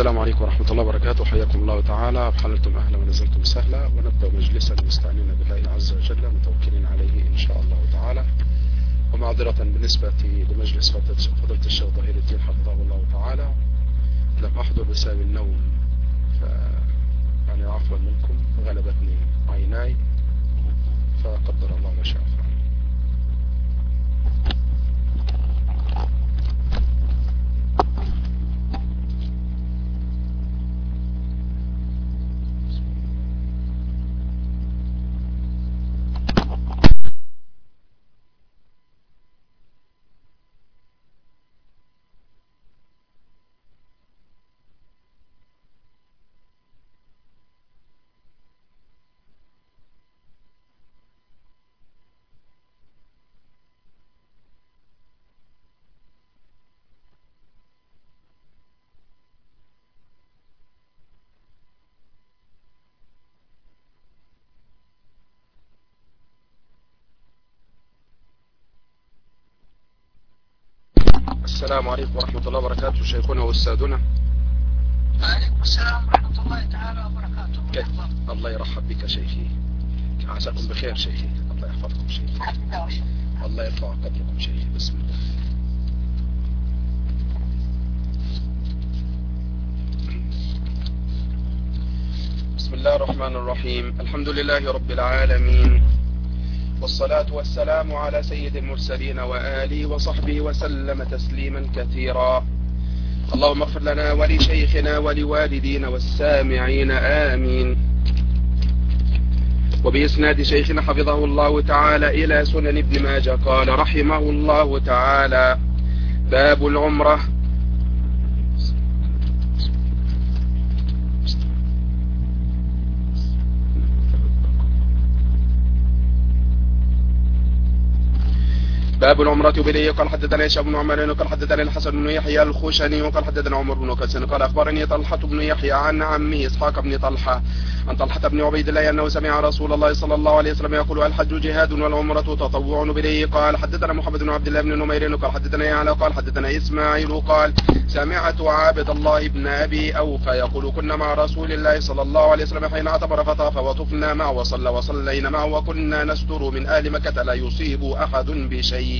السلام عليكم ورحمة الله وبركاته. حياكم الله تعالى. حللتم أهلا ونزلتم سهلا، ونبدأ مجلسا مستعينين بالله عز وجل متوكلين عليه إن شاء الله تعالى. ومعذرة بالنسبة لمجلس فضيلة الشيخ ظهير الدين حفظه الله تعالى، لم أحضر بسبب النوم، يعني عفوا منكم، غلبتني عيناي، فقدر الله ما شاء فعل. السلام عليكم ورحمة الله وبركاته شيخنا وأستاذنا. وعليكم السلام ورحمة الله تعالى وبركاته. الله يرحب بك شيخي، عساكم بخير شيخي، الله يحفظكم شيخي، الله يرفع قدركم شيخي. بسم الله. بسم الله الرحمن الرحيم. الحمد لله رب العالمين، والصلاة والسلام على سيد المرسلين وآله وصحبه وسلم تسليما كثيرا. اللهم اغفر لنا ولشيخنا ولوالدينا والسامعين آمين. وبإسناد شيخنا حفظه الله تعالى إلى سنن ابن ماجه قال رحمه الله تعالى: باب العمرة. باب العمرة بليه. قال حدثنا هشام بن عمر قال حدثنا الحسن بن يحيى الخشني وقال حدثنا عمر بن كسن قال أخبرني طلحة بن يحيى عن عمه إسحاق بن طلحة عن طلحة بن عبيد الله أنه سمع رسول الله صلى الله عليه وسلم يقول: الحج جهاد والعمرة تطوع. بليه. قال حدثنا محمد بن عبد الله بن نمير قال حدثنا يعلى قال حدثنا إسماعيل قال سمعت عابد الله بن أبي أوفى يقول: كنا مع رسول الله صلى الله عليه وسلم حين اعتمر فطاف وطفنا معه وصلينا معه وكنا نستر من أهل مكة لا يصيب أحد بشيء.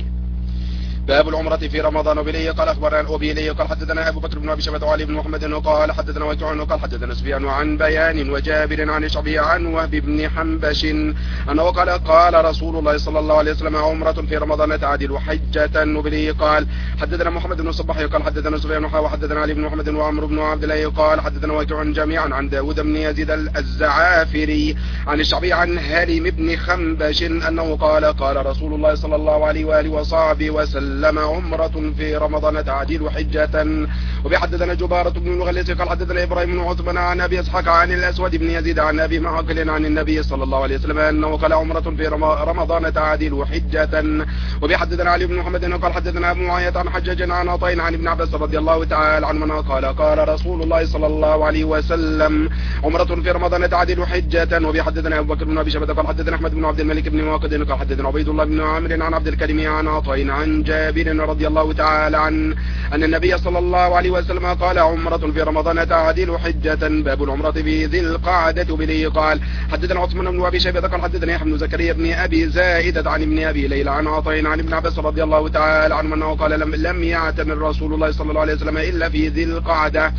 باب العمرة في رمضان. وبليه قال أخبرنا وبليه قال حدثنا أبو بكر بن أبي شيبة وعلي بن محمد قال حدثنا وكيع قال حدثنا سفيان عن بيان وجابر عن الشعبي عن وهب بن حنبش أنه قال رسول الله صلى الله عليه وسلم: عمرة في رمضان تعدل حجة. وبليه قال حدثنا محمد بن الصباح قال حدثنا سفيان وحدثنا علي بن محمد وعمرو بن عبد الله قال حدثنا وكيع جميعا عن داود بن يزيد الزعافري عن الشعبي عن هارم بن خنبش أنه قال رسول الله صلى الله عليه وآله وصحبه وسلم: عمرة في رمضان تعديل حجة. وبحدثنا جبارة بن المغلس قال حدثنا إبراهيم بن عثمان عن أبي إسحاق عن الأسود بن يزيد عن أبي معقل عن النبي صلى الله عليه وسلم أنه قال: عمرة في رمضان تعديل حجة. وبحدثنا علي بن محمد قال حدثنا أبو معاوية عن حجاج عن عطاء عن ابن عباس رضي الله تعالى عنهما قال رسول الله صلى الله عليه وسلم: عمرة في رمضان تعديل حجة. وبحدثنا أبو بكر بن أبي شيبة قال حدثنا أحمد بن عبد الملك بن واقد قال حدثنا عبيد الله بن عامر عن عبد الكريم عن عطاء عن جابر رضي الله تعالى عن أن النبي صلى الله عليه وسلم قال: عمرة في رمضان تعديل حجة. باب العمرة في ذي القعدة. بليه قال حدثنا عثمان بن أبي شيبة قال حدثنا يحيى بن زكريا بن أبي زائدة عن ابن أبي ليلى عن عطاء عن ابن عباس رضي الله تعالى عنه أنه قال: لم يعتمر رسول الله صلى الله عليه وسلم إلا في ذي القعدة.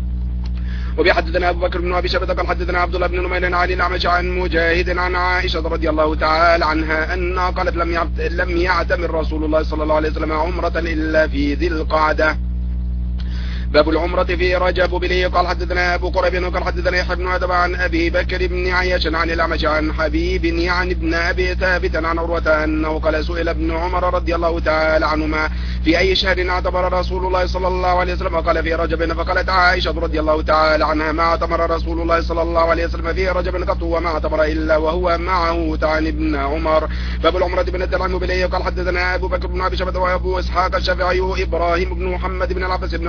وبحدثنا أبو بكر بن أبي شيبة قال حدثنا عبد الله بن نمير عن الأعمش عن مجاهد عن عائشة رضي الله تعالى عنها أنها قالت: لم يعتمر رسول الله صلى الله عليه وسلم عمرة إلا في ذي القعدة. باب العمرة في رجب. بليه قال حدثنا أبو قريب قال حدثنا يحيى بن آدم عن أبي بكر بن عياش عن الأعمش عن حبيب يعني ابن أبي ثابت عن عروة أنه قال: سئل ابن عمر رضي الله تعالى عنهما: في أي شهر اعتمر رسول الله صلى الله عليه وسلم؟ قال: في رجب. فقالت عائشة رضي الله تعالى عنها: ما اعتمر رسول الله صلى الله عليه وسلم في رجب قط وما اعتمر إلا وهو معه عن ابن عمر. باب العمرة بن الدرهم. بليه قال حدثنا أبو بكر بن أبي شيبة وأبو إسحاق الشافعي إبراهيم بن محمد بن العباس بن عثمان بن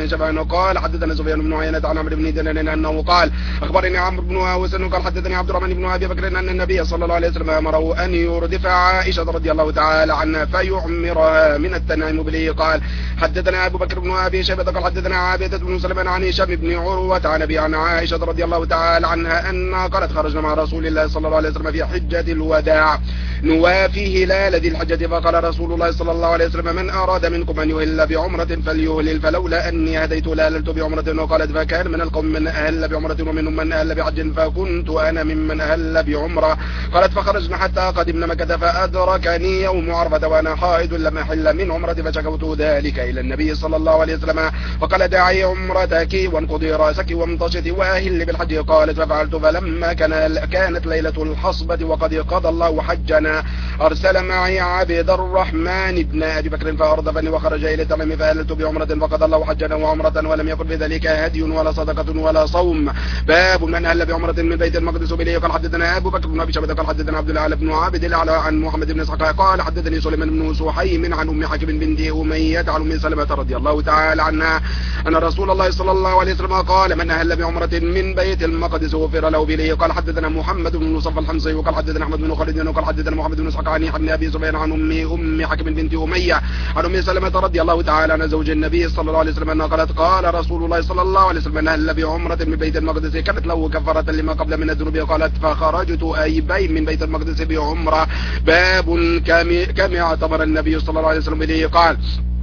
حدثنا شبان قال حدثنا سفيان بن عيينة عن عمرو بن دينار انه قال اخبرني عمرو بن اوس قال حدثني عبد الرحمن بن ابي بكر ان النبي صلى الله عليه وسلم امره ان يردف عائشة رضي الله تعالى عنها فيعمرها من التنعيم به. قال حدثنا ابو بكر بن ابي شيبة قال حدثنا عابدة بن سليمان عن هشام بن عروة عن ابي عن عائشة رضي الله تعالى عنها ان قالت خرجنا مع رسول الله صلى الله عليه وسلم في حجة الوداع نوافي هلال ذي الحجة فقال رسول الله صلى الله عليه وسلم من أراد منكم أن يهل بعمرة فليهلل فلولا أني هديت لهللت بعمرة. وقالت فكان من القوم من أهل بعمرة ومنهم من أهل بعج فكنت أنا ممن أهل بعمرة. قالت فخرجنا حتى قدمنا مكة فأدركني يوم عرفة وأنا حائض لم أحل من عمرة فشكوت ذلك إلى النبي صلى الله عليه وسلم فقال دعي عمرتك وانقضي رأسك وامتشطي وأهل بالحج. قالت ففعلت فلما كانت ليلة الحصبة وقد قضى الله حجنا أرسل معي عبد الرحمن بن أبي بكر فأردفني وخرج إلى التمام فأهلت بعمرة فقضى الله حجنا وعمرة ولم يكن بذلك هدي ولا صدقة ولا صوم. باب من أهل بعمرة من بيت المقدس بليه. قال حدثنا أبو بكر بن أبي شيبة قال حدثنا عبد الأعلى بن عابد الأعلى عن محمد بن إسحاق قال حدثني سليمان بن سحيم عن أم حكيم بنت أمية عن أم سلمة رضي الله تعالى عنها أن رسول الله صلى الله عليه وسلم قال من أهل بعمرة من بيت المقدس غفر له بليه. قال حدثنا محمد بن مصطفى الحمصي وقال حدثنا أحمد بن خالد وقال حدثنا محمد بن إسحاق عن أبي سفيان عن أم حكيم بنت أمية عن أم سلمة رضي الله تعالى عن زوج النبي صلى الله عليه وسلم أنها قالت قال رسول الله صلى الله عليه وسلم من أهل بعمرة من بيت المقدس كانت له كفارة لما قبل من الذنوب. قالت فخرجت أيبين من بيت المقدس بعمرة. باب كم اعتبر النبي صلى الله عليه وسلم به. قال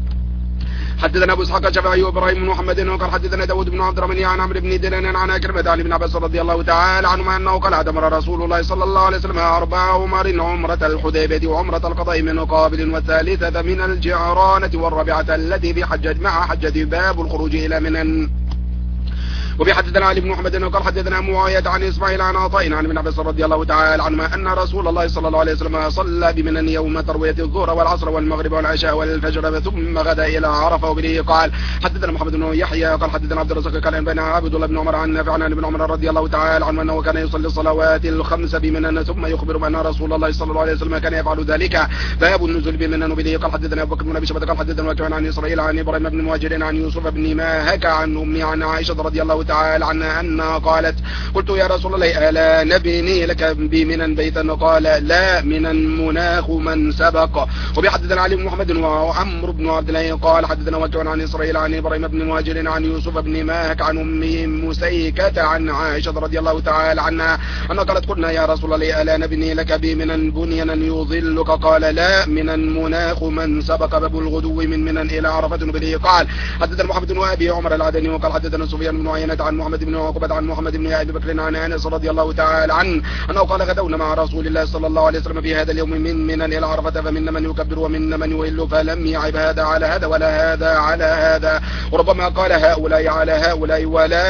حدثنا ابو اسحاق الشافعي وابراهيم بن محمد وقال حدثنا داود بن عبد الرحمن عن عمرو بن دينار عن كلمة عن ابن عباس رضي الله تعالى عنهما انه قال اعتمر رسول الله صلى الله عليه وسلم 4 عمر عمرة الحديبية وعمرة القضاء من قابل والثالثة من الجعرانة والرابعة التي بحجج مع حجة. باب الخروج الى منن. وبحدثنا علي بن محمد وقال حدثنا معاوية عن اسماعيل عن عطاء عن ابن عباس رضي الله تعالى عنهما ان رسول الله صلى الله عليه وسلم صلى بمنن يوم تروية الظهر والعصر والمغرب والعشاء والفجر ثم غدا الى عرفة. وبه قال حدثنا محمد بن يحيى قال حدثنا عبد الرزاق قال بين عبد الله بن عمر عن نافع عن ابن عمر رضي الله تعالى عنه انه كان يصلي الصلوات الخمس بمنن ثم يخبر بان رسول الله صلى الله عليه وسلم كان يفعل ذلك. باب النزول بمنن. وبه قال حدثنا ابو بكر بن ابي شيبة قال حدثنا وكان عن اسرائيل عن ابراهيم بن مهاجر عن يوسف بن ماهك عن امي عن عائشة رضي الله تعالى عنها أنها قالت قلت يا رسول الله ألا نبني لك بمنن بيتا؟ قال لا منن مناخ من سبق. وبحدثنا علي بن محمد وعمرو بن عبد الله قال حدثنا وكان عن إسرائيل عن إبراهيم بن مهاجر عن يوسف بن ماهك عن أمه مسيكة عن عائشة رضي الله تعالى عنها أنها قالت قلنا يا رسول الله ألا نبني لك بمنن بنينا يظلك؟ قال لا منن مناخ من سبق. باب الغدو من منن إلى عرفة. به قال حدثنا محمد بن أبي عمر العدني وقال حدثنا سفيان بن عيينة عن محمد بن عقبة عن محمد بن أبي بكر عن أنس رضي الله تعالى عنه أنه قال غدونا مع رسول الله صلى الله عليه وسلم في هذا اليوم من منن إلى عرفة فمنا من يكبر ومنا من يهل فلم يعب هذا على هذا ولا هذا على هذا. وربما قال هؤلاء على هؤلاء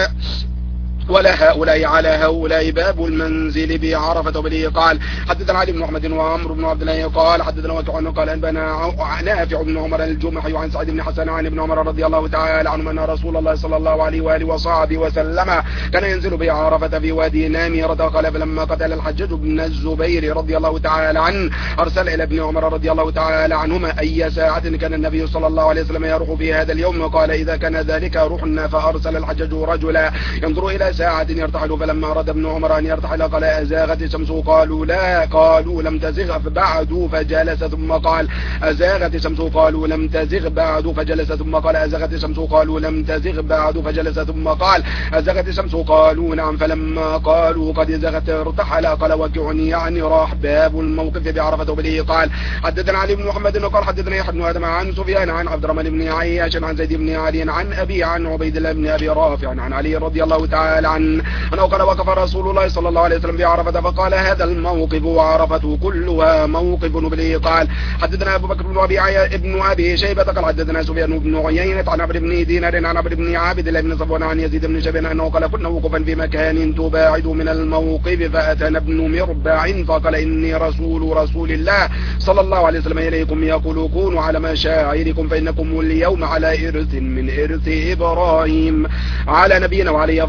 ولا هؤلاء على هؤلاء. باب المنزل بعرفة. وبه قال حدثنا علي بن محمد وعمرو بن عبد الله قال حدثنا وكيع قال انبانا نافع بن عمر الجمحي عن سعيد بن حسن عن ابن عمر رضي الله تعالى عنه ان رسول الله صلى الله عليه واله وصحبه وسلم كان ينزل بعرفة في وادي نامرة. قال فلما قتل الحجاج بن الزبير رضي الله تعالى عنه ارسل الى ابن عمر رضي الله تعالى عنهما اي ساعة كان النبي صلى الله عليه وسلم يروح في هذا اليوم. قال اذا كان ذلك رحنا. فارسل الحجاج رجلا ينظر الى ساعة يرتحل فلما أراد ابن عمر أن يرتحل قال أزاغت الشمس؟ قالوا لا. قالوا لم تزغ بعد فجلس ثم قال أزاغت الشمس؟ قالوا لم تزغ بعد فجلس ثم قال أزاغت الشمس؟ قالوا لم تزغ بعد فجلس ثم قال أزاغت الشمس؟ قالوا نعم. فلما قالوا قد زغت ارتحل. قال وكعني يعني راح. باب الموقف بعرفة. وبه قال حدثنا علي بن محمد قال حدثنا يحيى بن آدم عن سفيان عن عبد الرحمن بن عياش عن زيد بن علي عن أبي عن عبيد الله بن أبي رافع عن علي رضي الله تعالى عنه أنه قال وقف رسول الله صلى الله عليه وسلم بعرفة فقال هذا الموقف وعرفة كلها موقف. به قال حدثنا أبو بكر بن أبي شيبة قال حدثنا سفيان بن عيينة عن عمرو بن دينار عن عمرو بن عابد الله بن صفوان عن يزيد بن شبيب أنه قال كنا وقفا في مكان تباعد من الموقف فأتانا ابن مربع فقال إني رسول الله صلى الله عليه وسلم إليكم يقول كونوا على مشاعركم فإنكم اليوم على إرث من إرث إبراهيم على نبينا وعليه أفضل الصلاة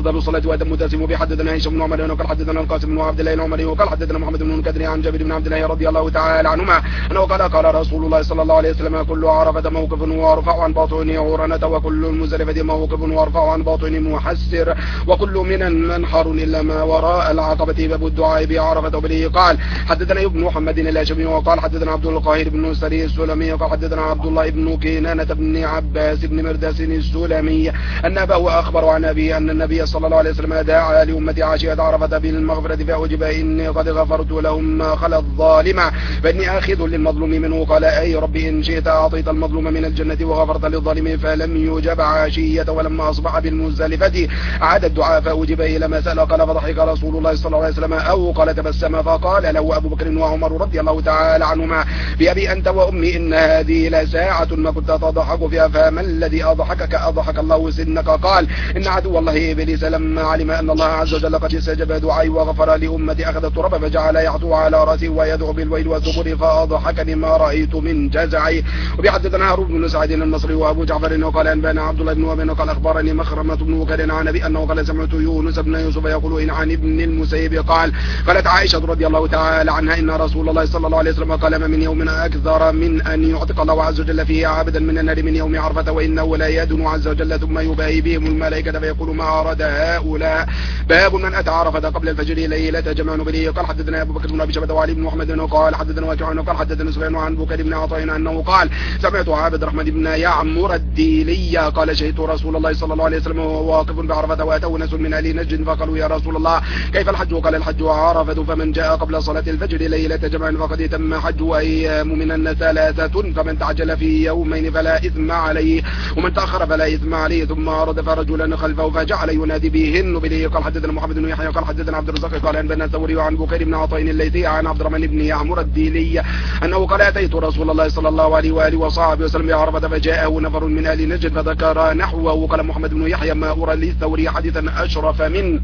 العمرة والمتسم به حدثنا هشام بن عمر وقال حدثنا القاسم بن عبد الله العمري وقال حدثنا محمد بن كدري عن جابر بن عبد الله رضي الله تعالى عنهما أنه قال رسول الله صلى الله عليه وسلم كل عرفة موقف وارفع عن باطنه عرنة وكل المزدلفة موقف وارفع عن باطنه محسر وكل من منحر إلا ما وراء العقبة. باب الدعاء بعرفة وبه قال حدثنا ابن محمد الهاشمي وقال حدثنا عبد القاهر بن سري السلمي وقال حدثنا عبد الله بن كينانة بن عباس بن مرداس السلمي أن أباه أخبر عن أبيه أن النبي صلى الله عليه وسلم دعا لأمة عاشية عرفة بالمغفرة فأجب إني قد غفرت لهم ما خلا الظالم فإني آخذ للمظلوم منه. قال أي رب إن شئت أعطيت المظلوم من الجنة وغفرت للظالم فلم يجب عشية ولما أصبح بالمزدلفة أعاد الدعاء فأجب إلى ما سأل. قال فضحك رسول الله صلى الله عليه وسلم أو قال تبسم فقال له أبو بكر وعمر رضي الله تعالى عنهما بأبي أنت وأمي إن هذه لساعة ما كنت تضحك فيها فما الذي أضحكك أضحك الله سنك. قال إن عدو الله إبليس لما علم أن الله عز وجل قد استجاب دعائي وغفر لأمتي أخذ التراب فجعل يحطو على رأسي ويدعو بالويل والثبور فأضحكني ما رأيت من جزعي. وبحدثنا هارون بن سعيد المصري وأبو جعفر وقال أنبانا عبد الله بن وهب قال أخبرني مخرمة بن وكر عن أبي أنه قال سمعت يونس بن يوسف يقول إن عن ابن المسيب قال قالت عائشة رضي الله تعالى عنها إن رسول الله صلى الله عليه وسلم قال من يوم أكثر من أن يعتق الله عز وجل فيه عبدا من النار من يوم عرفة وإنه لا يدن عز وجل ثم يباهي بهم الملائكة فيقول ما أراد هؤلاء. باب من أتى عرفة قبل الفجر ليلة جمع به. قال حدثنا أبو بكر بن أبي شيبة وعلي بن محمد قال حدثنا واكع قال حدثنا سفيان عن بكر بن عطاء أنه قال سمعت عبد الرحمن بن يعمر الديلي قال شهدت رسول الله صلى الله عليه وسلم وهو واقف بعرفة وأتوا ناس من أهل نجد فقالوا يا رسول الله كيف الحج؟ قال الحج عرفة فمن جاء قبل صلاة الفجر ليلة جمع فقد تم حج أيام من ثلاثة فمن تعجل في يومين فلا إثم عليه ومن تأخر فلا إثم عليه. ثم ردف رجلا خلفه فجعل ينادي بهن بليه. قال حدثنا محمد بن يحيى قال حدثنا عبد الرزاق قال أنبأنا الثوري عن بكير بن عطاء الليثي عن عبد الرحمن بن يعمر الديلي أنه قال أتيت رسول الله صلى الله عليه وآله وصحبه وسلم بعرفة فجاءه نفر من أهل نجد فذكر نحوه. قال محمد بن يحيى ما أرى للثوري حديثا أشرف من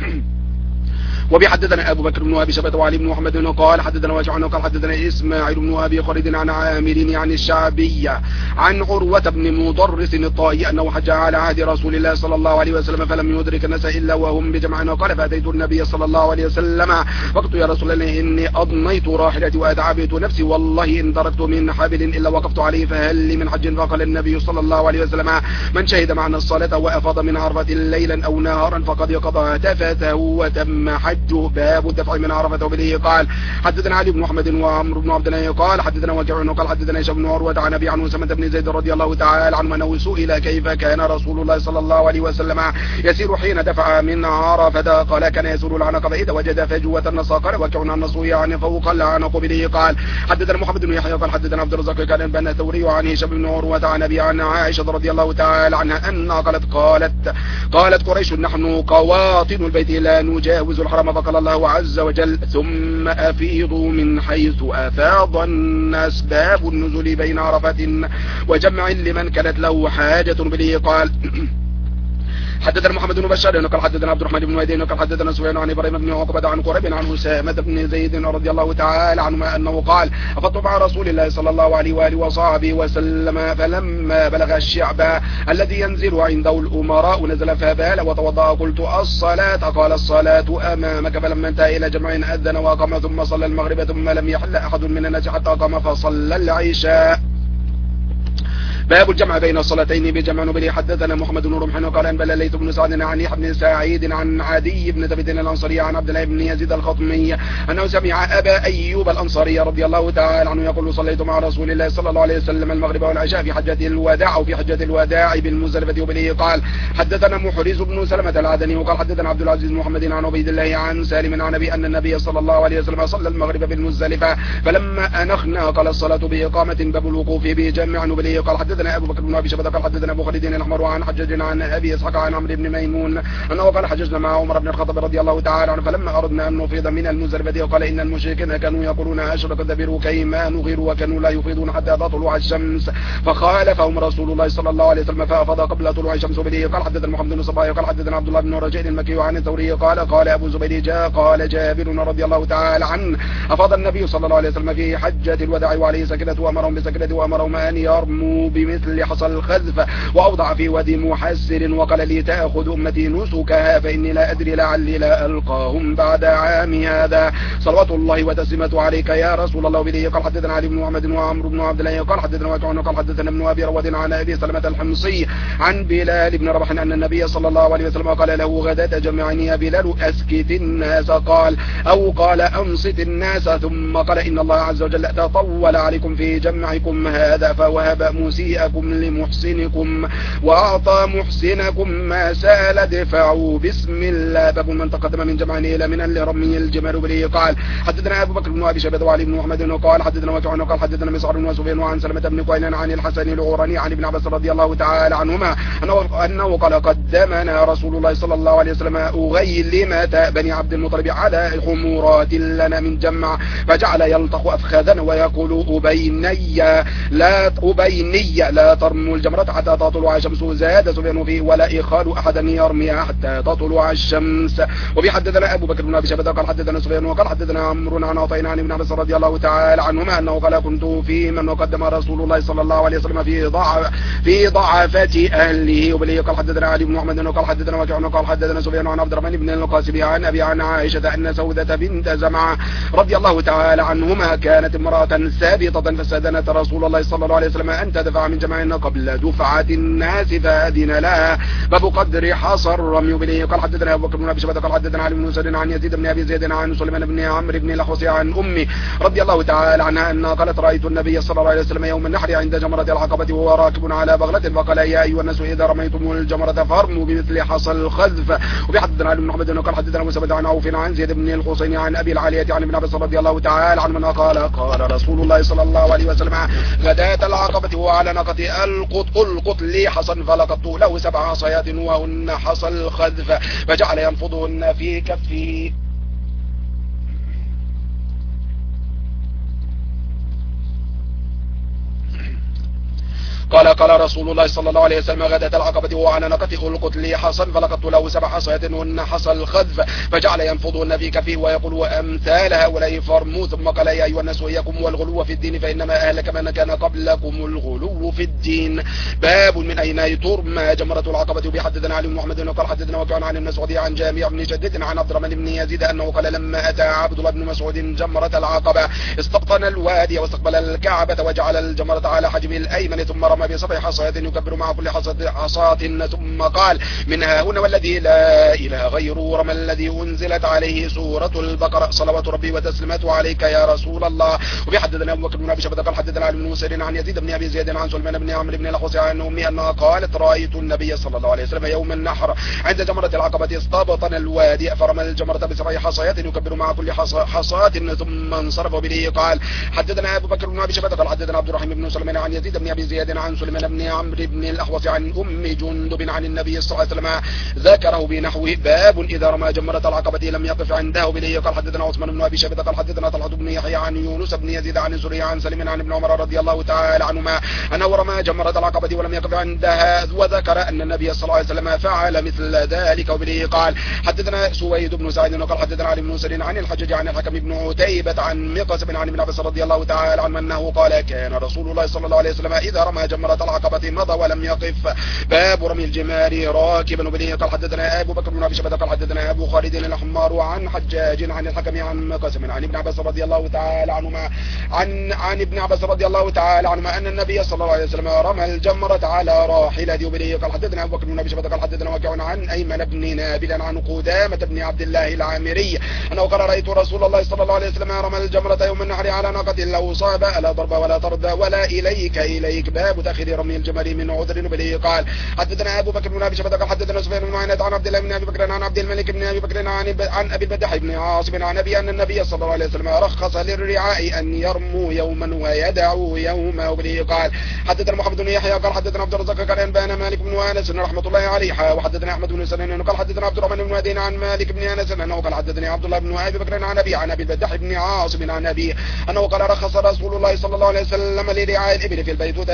وبحدثنا أبو بكر بن أبي شيبة وعلي بن محمد قال حدثنا واكع قال حدثنا إسماعيل بن أبي خالد عن عامر عن الشعبية عن عروة بن مضرس الطائي أنه حج على عهد رسول الله صلى الله عليه وسلم فلم يدرك الناس إلا وهم بجمع. قال فأتيت النبي صلى الله عليه وسلم فقلت يا رسول الله إني أضنيت راحلتي وأتعبت نفسي والله إن تركت من حبل إلا وقفت عليه فهل لي من حج؟ فقال النبي صلى الله عليه وسلم من شهد معنا الصلاة وأفاض من عرفة ليلا أو نهارا فقد قضى تفته وتم حج. باب الدفع من عرفة وبه قال حدثنا علي بن محمد وعمرو بن عبد الله قال حدثنا واكع قال حدثنا هشام بن عروة عن أبي عن أسامة بن زيد رضي الله تعالى عنه أنه سئل كيف كان رسول الله صلى الله عليه وسلم يسير حين دفع من عرفة قال كان يسير العنق فإذا وجد فجوة النصا قال واكع النص يعني فوق العنق به. قال حدثنا محمد بن يحيى قال حدثنا عبد الرزاق كان أنبأنا الثوري عن هشام بن عروة عن أبي عن عائشة رضي الله تعالى عنها أنها قالت قريش نحن قواطن البيت لا نجاوز الحرم فقال الله عز وجل ثم أفيضوا من حيث أفاض الناس. باب النزول بين عرفة وجمع لمن كانت له حاجة به. قال حدثنا محمد بن بشار قال حدثنا عبد الرحمن بن وهيب قال حدثنا سفيان عن ابراهيم بن عقبة عن قريب عن أسامة بن زيد رضي الله تعالى عنهما أنه قال أفضت مع رسول الله صلى الله عليه وآله وصحبه وسلم فلما بلغ الشعب الذي ينزل عنده الأمراء نزل فبال وتوضأ قلت الصلاة؟ قال الصلاة أمامك. فلما انتهى إلى جمع أذن وقام ثم صلى المغرب ثم لم يحل أحد من الناس حتى قام فصلى العشاء. باب الجمع بين الصلاتين بجمع به. حدثنا محمد بن رمح قال أنبأنا الليث بن سعد عن يحيى بن سعيد عن عدي بن ثابت الأنصاري عن عبد الله بن يزيد الخطمي أنه سمع أبا أيوب الأنصاري رضي الله تعالى عنه يقول صليت مع رسول الله صلى الله عليه وسلم المغرب والعشاء في حجة الوداع أو في حجة الوداع بالمزدلفة وبه. قال حدثنا محرز بن سلمة العدني وقال حدثنا عبد العزيز بن محمد عن عبيد الله عن سالم عن أبي أن النبي صلى الله عليه وسلم صلى المغرب بالمزدلفة فلما أنخنا قال الصلاة بإقامة باب الوقوف بجمع به. قال حدثنا أبو بكر بن أبي شيبة قال حدثنا أبو خالد الأحمر عن حجاج عن أبي إسحاق عن عمرو بن ميمون أنه قال حججنا مع عمر بن الخطاب رضي الله تعالى عنه فلما أردنا أن نفيض من المزدلفة قال إن المشركين كانوا يقولون أشرك الدبر كيما نغير وكانوا لا يفيضون حتى تطلع الشمس فخالفهم رسول الله صلى الله عليه وسلم فأفاض قبل طلوع الشمس به. قال حدثنا محمد بن صباح قال حدثنا عبد الله بن رجاء المكي عن الثوري قال أبو زبير قال جابر رضي الله تعالى عنه أفاض النبي صلى الله عليه وسلم في حجة الوداع وعليه سكنة وأمرهم بسكنة وأمرهم أن يرموا بمثل حصى الخذف وأوضع في وادي محسر وقال لي تأخذ أمتي نسكها فإني لا أدري لعلي لا ألقاهم بعد عام هذا صلوات الله وتسليمته عليك يا رسول الله. وبه قال حدثنا علي بن محمد وعمرو بن عبد الله قال حدثنا وكيع قال حدثنا ابن أبي رواد عن أبي سلمة الحمصي عن بلال بن رباح أن النبي صلى الله عليه وسلم قال له غداة جمعني يا بلال أسكت الناس قال أنصت الناس ثم قال إن الله عز وجل تطول عليكم في جمعكم هذا فوهب مسيئكم لمحسنكم وأعطى محسنكم ما سأل ادفعوا بسم الله. باب من تقدم من جمع إلى من لرمي الجمال. به قال حدثنا أبو بكر بن أبي شيبة وعلي بن محمد قال حدثنا وكيع قال حدثنا مسعر وسفيان وعن سلمة بن قيل عن الحسن العراني عن ابن عباس رضي الله تعالى عنهما أنه قال قدمنا رسول الله صلى الله عليه وسلم أغيلمة بني عبد المطلب على حمورات لنا من جمع فجعل يلطخ أفخاذا ويقول أبيني لا ترموا الجمرة حتى تطلع الشمس. زاد سفيان فيه ولا إخال أحد يرميها حتى تطلع الشمس. وبحدثنا أبو بكر بن أبي شيبة قال حدثنا سفيان وقال حدثنا عمرو عن عطاء عن ابن عباس رضي الله تعالى عنهما أنه قال كنت في من قدم رسول الله صلى الله عليه وسلم في ضعفة أهله. وبه قال حدثنا علي بن محمد قال حدثنا وكيع قال حدثنا سفيان عن عبد الرحمن بن القاسم عن أبي عن عائشة أن سودة بنت زمعة رضي الله تعالى عنهما كانت امرأة سابطة فاستأذنت رسول الله صلى الله عليه وسلم أن تدفع من جمعنا قبل دفعة الناس فأذن لها. باب قدر حصى الرمي. به قال حدثنا أبو بكر بن أبي شيبة قال حدثنا علي بن سعد عن يزيد بن أبي زيد عن سليمان بن عمرو بن الأحوص عن أمي رضي الله تعالى عنها أنها قالت رأيت النبي صلى الله عليه وسلم يوم النحر عند جمرة العقبة وهو راكب على بغلة فقال يا أيها الناس إذا رميتم الجمرة فارموا بمثل حصى الخذف. وبحدثنا علي بن محمد قال حدثنا موسى عن عوف عن زيد بن الحسين عن أبي العالية عن ابن عباس رضي الله تعالى عنه قال رسول الله صلى الله عليه وسلم غداة العقبة وعلى ناقة القط لي حصى فلقطت له 7 عصيات وهن حصى الخذف فجعل ينفضهن في كفه. قال رسول الله صلى الله عليه وسلم غداة العقبة وعلى ناقته القط لي حصى فلقطت له 7 عصيات وهن حصى الخذف فجعل ينفضهن في كفه ويقول وأمثال هؤلاء فرموا. ثم قال يا أيها الناس إياكم والغلو في الدين فإنما أهلك من كان قبلكم الغلو في الدين. باب من أين ترمى جمرة العقبة. وبحدثنا علي بن محمد قال حدثنا وكيع عن المسعودي عن جامع بن جدد عن عبد الرحمن بن يزيد أنه قال لما أتى عبد الله بن مسعود جمرة العقبة استبطن الوادي واستقبل الكعبة وجعل الجمرة على حجمه الأيمن ثم رمى ب7 حصيات يكبر مع كل حصاة ثم قال منها هنا والذي لا إله غيره رمى الذي أنزلت عليه سورة البقرة صلوات ربي وتسليماته عليك يا رسول الله. وبحدثنا أبو بكر بن أبي شيبة قال حدثنا علي بن مسير عن يزيد بن أبي زيد عن سليمان بن عمرو بن الأحوص عن أمي أنها قالت رأيت النبي صلى الله عليه وسلم يوم النحر عند جمرة العقبة استبطن الوادي فرمى الجمرة ب7 حصيات يكبر مع كل حصاة ثم انصرف. به قال حدثنا أبو بكر بن أبي شيبة قال حدثنا عبد الرحمن بن سليمان عن يزيد بن أبي زيد عن سليمان بن عمرو بن الأحوص عن أم جندب عن النبي صلى الله عليه وسلم ذكره بنحوه. باب إذا رمى جمرة العقبة لم يقف عنده. به قال حدثنا عثمان بن أبي شيبة قال حدثنا طلحة بن يحيى عن يونس بن يزيد عن الزهري عن سليم عن ابن عمر رضي الله تعالى عنهما أنه رمى جمرة العقبة ولم يقف عندها وذكر أن النبي صلى الله عليه وسلم فعل مثل ذلك. وبه قال حدثنا سويد بن سعيد قال حدثنا علي بن مسر عن الحجاج عن الحكم بن عتيبة عن مقسم عن ابن عباس رضي الله تعالى عنه أنه قال كان رسول الله صلى الله عليه وسلم إذا رمى جمرة العقبة مضى ولم يقف. باب رمي الجمار راكبا. وبه قال حدثنا أبو بكر بن أبي شيبة قال حدثنا أبو خالد الحمار عن حجاج عن الحكم عن مقسم عن ابن عباس رضي الله تعالى عنهما عن ابن عباس رضي الله تعالى عنهما أن النبي صلى الله عليه وسلم رمى الجمرة على راحلته. وبه قال حدثنا أبو بكر بن أبي شيبة قال حدثنا وكيع عن أيمن بن نابل عن قدامة بن عبد الله العامري أنه قال رأيت رسول الله صلى الله عليه وسلم رمى الجمرة يوم النحر على ناقة لا أصاب لا ضرب ولا طرد ولا إليك. باب تأخير رمي الجمر من عذر. وبه قال حدثنا أبو بكر بن أبي شيبة قال حدثنا سفيان بن عيينة عن عبد الله بن أبي بكر عن عبد الملك بن أبي بكر عن أبي البدح بن عاصم عن أبي أن النبي صلى الله عليه وسلم رخص للرعاء أن يرموا يوما ويدعوا يوما. وبه قال حدثنا محمد بن يحيى قال حدثنا عبد الرزاق قال أنبأنا مالك بن أنس رحمة الله عليه وحدثنا أحمد بن سنان قال حدثنا عبد الرحمن بن مهدي عن مالك بن أنس أنه قال حدثني عبد الله بن أبي بكر عن أبي البدح بن عاصم عن أبي أنه قال رخص رسول الله صلى الله عليه وسلم لرعاء الإبل في البيتوتة أن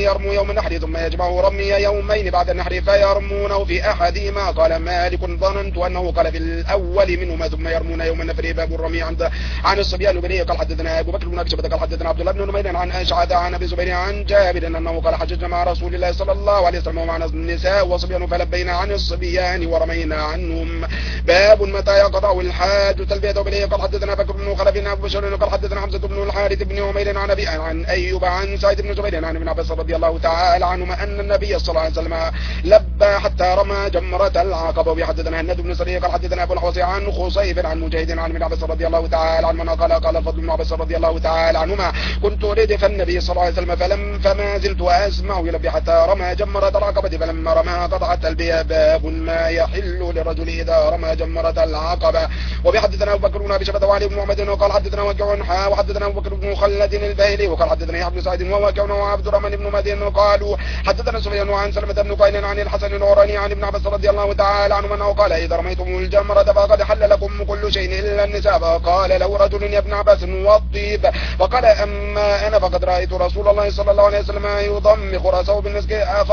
يرموا يوم النحر ثم يجمع رمي يومين بعد النحر فيرمونه في أحدهما. قال مالك ظننت أنه قال في الأول منهما ثم يرمون يوم النفر. باب الرمي عن الصبيان بني. قال حدثنا أبو بكر بن أبي شيبة قال حدثنا عبد الله بن نمير عن أشعث عن أبي زبير عن جابر أنه قال حججنا مع رسول الله صلى الله عليه وسلم ومعنا النساء وصبيان فلبينا عن الصبيان ورمينا عنهم. باب متى يقطع الحاج تلبية بني. قال حدثنا بكر بن خلف بن أبي بشر قال حدثنا حمزة بن الحارث بن عمير عن أبي عن أيوب عن سعيد بن جبير عن ابن عباس رضي الله تعالى عنهما أن النبي صلى الله عليه وسلم لبى حتى رمى جمرة العقبة. وحدثنا هند بن سري قال حدثنا أبو الحوصي عن خصيب عن مجاهد عن ابن عباس رضي الله تعالى عنهما قال فضل بن عباس رضي الله تعالى عنهما كنت ردف النبي صلى الله عليه وسلم فما زلت أسمع يلبي حتى رمى جمرة العقبة فلما رمى قطع التلبية. باب ما يحل للرجل إذا رمى جمرة العقبة. وبحدثنا أبو بكر بن أبي شيبة وعلي بن محمد وقال حدثنا وكيع وحدثنا أبو بكر بن خلد الباهلي وقال حدثنا يحيى بن سعيد ووكيع وعبد الرحمن بن مدين قالوا حدثنا سفيان عن سلمة بن قيس عن الحسن العراني عن ابن عباس رضي الله تعالى عنه أنه قال إذا رميتم الجمرة فقد حل لكم كل شيء إلا النساء. فقال له رجل يا ابن عباس والطيب. فقال أما أنا فقد رأيت رسول الله صلى الله عليه وسلم يضمخ رأسه بالمسك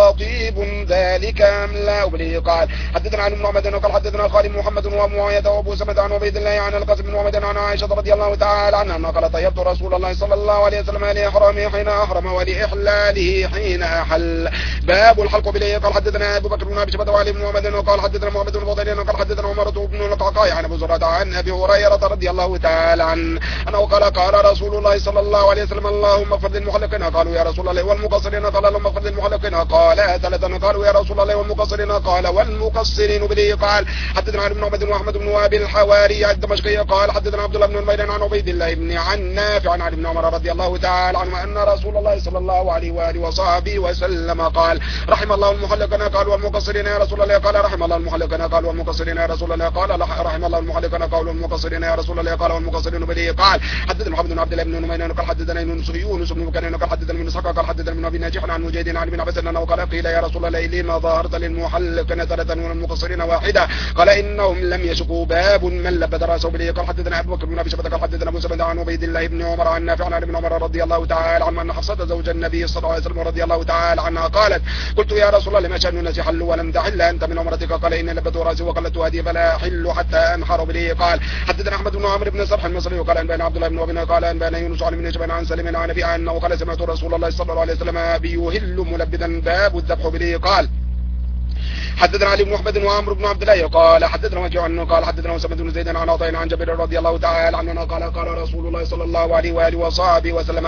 أفطيب ذلك أم لا. وبه قال حدثنا عن محمد وقال حدثنا خالد محمد ومعاوية وأبو سمة عن عبيد الله عن القاسم بن محمد عن عائشة رضي الله تعالى عنها قال طيبت رسول الله صلى الله عليه وسلم لإحرامه حين أحرم ولإحلاله حين أحل. باب الحلق بليه. قال حدثنا أبو بكر بن أبي شيبة وعلي بن محمد وقال حدثنا محمد بن فضيل قال حدثنا عمر بن القعقاع عن أبو زرعة عن أبي هريرة رضي الله تعالى عنه أنه قال رسول الله صلى الله عليه وسلم اللهم اغفر للمحلقين. قالوا يا رسول الله والمقصرين. قال اللهم اغفر للمحلقين. قال ثلاثا. قالوا يا رسول الله والمقصرين. قال والمقصرين بليه. قال حدثنا علي بن محمد وأحمد بن وهب الحواري الدمشقي قال حدثنا عبد الله بن نمير عن عبيد الله بن عن نافع عن علي بن عمر رضي الله تعالى عنه أن رسول الله صلى الله عليه وآله وصحبه وسلم قال رحم الله المحلقين. قال والمقصرين يا رسول الله. قال رحم الله المحلقين. قال والمقصرين يا رسول الله. قال رحم الله المحلقين. قال والمقصرين يا رسول الله. قال والمقصرين بليه. قال حدثنا محمد بن عبد الله بن نمير قال حدثنا يونس بن بكير قال حدثنا من اسحاق قال حدثنا من ابي ناجح عن مجاهد عن ابن عباس انه قال قيل يا رسول الله لما ظاهرت للمحلقين ثلاثا والمقصرين واحده. قال انهم لم يشكوا. باب من لبد راسه بليه. قال حدثنا ابو بكر بن ابي شيبة قال حدثنا ابو سعيد عن عبيد الله بن عمر عن نافع عن ابن عمر رضي الله تعالى عنه ان حفصة زوج النبي صلى الله عليه وسلم رضي الله تعالى عنها قالت قلت يا رسول الله لما شأن الناس حلوا ولم تحل انت من عمرتك. قال ان لبدت راسي وقلت هدي فلا احل حتى انحر بليه. قال حدثنا احمد بن عمرو بن سرح المصري وقال ان بين عبد الله بن وهب قال ان بين يونس عن ابن جبل عن سلم عن ابي انه قال سمعت رسول الله صلى الله عليه وسلم بيهل ملبدا. باب الذبح بليه. قال حدثنا علي بن محمد وعمرو بن عبد الله قال حدثنا وكيع قال حدثنا اسامة بن زيد عن عطاء عن جابر رضي الله تعالى عنه قال رسول الله صلى الله عليه واله وصحبه وسلم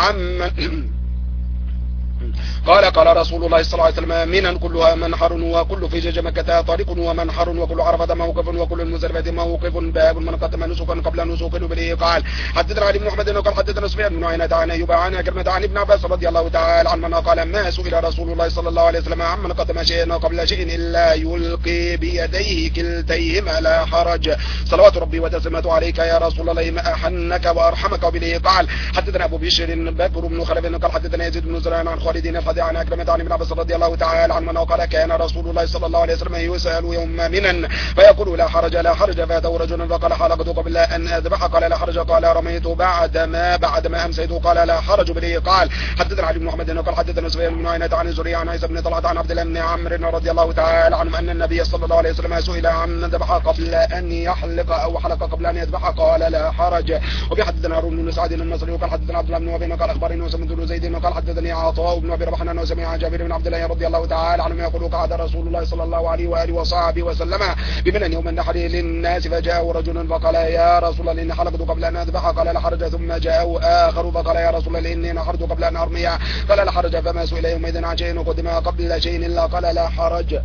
قال رسول الله صلى الله عليه وسلم منن كلها منحر وكل فجاج مكة طريق ومنحر وكل عرفة موقف وكل المزدلفة موقف. باب من قدم نسكا قبل نسوك بليه. قال حدثنا علي بن محمد قال حدثنا سفيان بن عيينة عن أيوب عن كلمة عن ابن عباس رضي الله تعالى عنه قال ما سئل رسول الله صلى الله عليه وسلم عمن قدم شيئا قبل شيء إلا يلقي بيديه كلتيهما لا حرج صلوات ربي وتسليماته عليك يا رسول الله ما أحنك وأرحمك بليه. قال حدثنا أبو بشر بكر بن خلف قال حدثنا يزيد بن زرعان عن خالد الفضي عن أكرمة عن ابن عباس رضي الله تعالى عنه قال كان رسول الله صلى الله عليه وسلم يسأل يوم منا فيقول لا حرج فأتوا رجلا فقال حلقت قبل أن أذبح قال لا حرج قال رميت بعد ما أمسيت قال لا حرج بليه. قال حدثنا علي بن محمد قال حدثنا سفيان بن عيينة عن الزهري عن عيسى بن طلحة عن عبد الله بن عمرو رضي الله تعالى عنه أن النبي صلى الله عليه وسلم سئل عن ذبح قبل أن يحلق أو حلق قبل أن يذبح قال لا حرج. وبحدثنا هارون بن سعد المصري وقال حدثنا عبد الله بن وهب قال أخبرني اسامة بن زيد قال حدثني عطاء بن أبي رباح أنه سمع عن جابر بن عبد الله رضي الله تعالى عنه يقول قعد رسول الله صلى الله عليه وآله وصحبه وسلم بمنن يوم النحر للناس فجاء رجل فقال يا رسول الله إني حلقت قبل أن أذبح قال لا حرج. ثم جاء آخر فقال يا رسول الله إني نحرت قبل أن أرمي قال لا حرج. فما سئل يومئذ عن شيء قدم قبل شيء إلا قال لا حرج.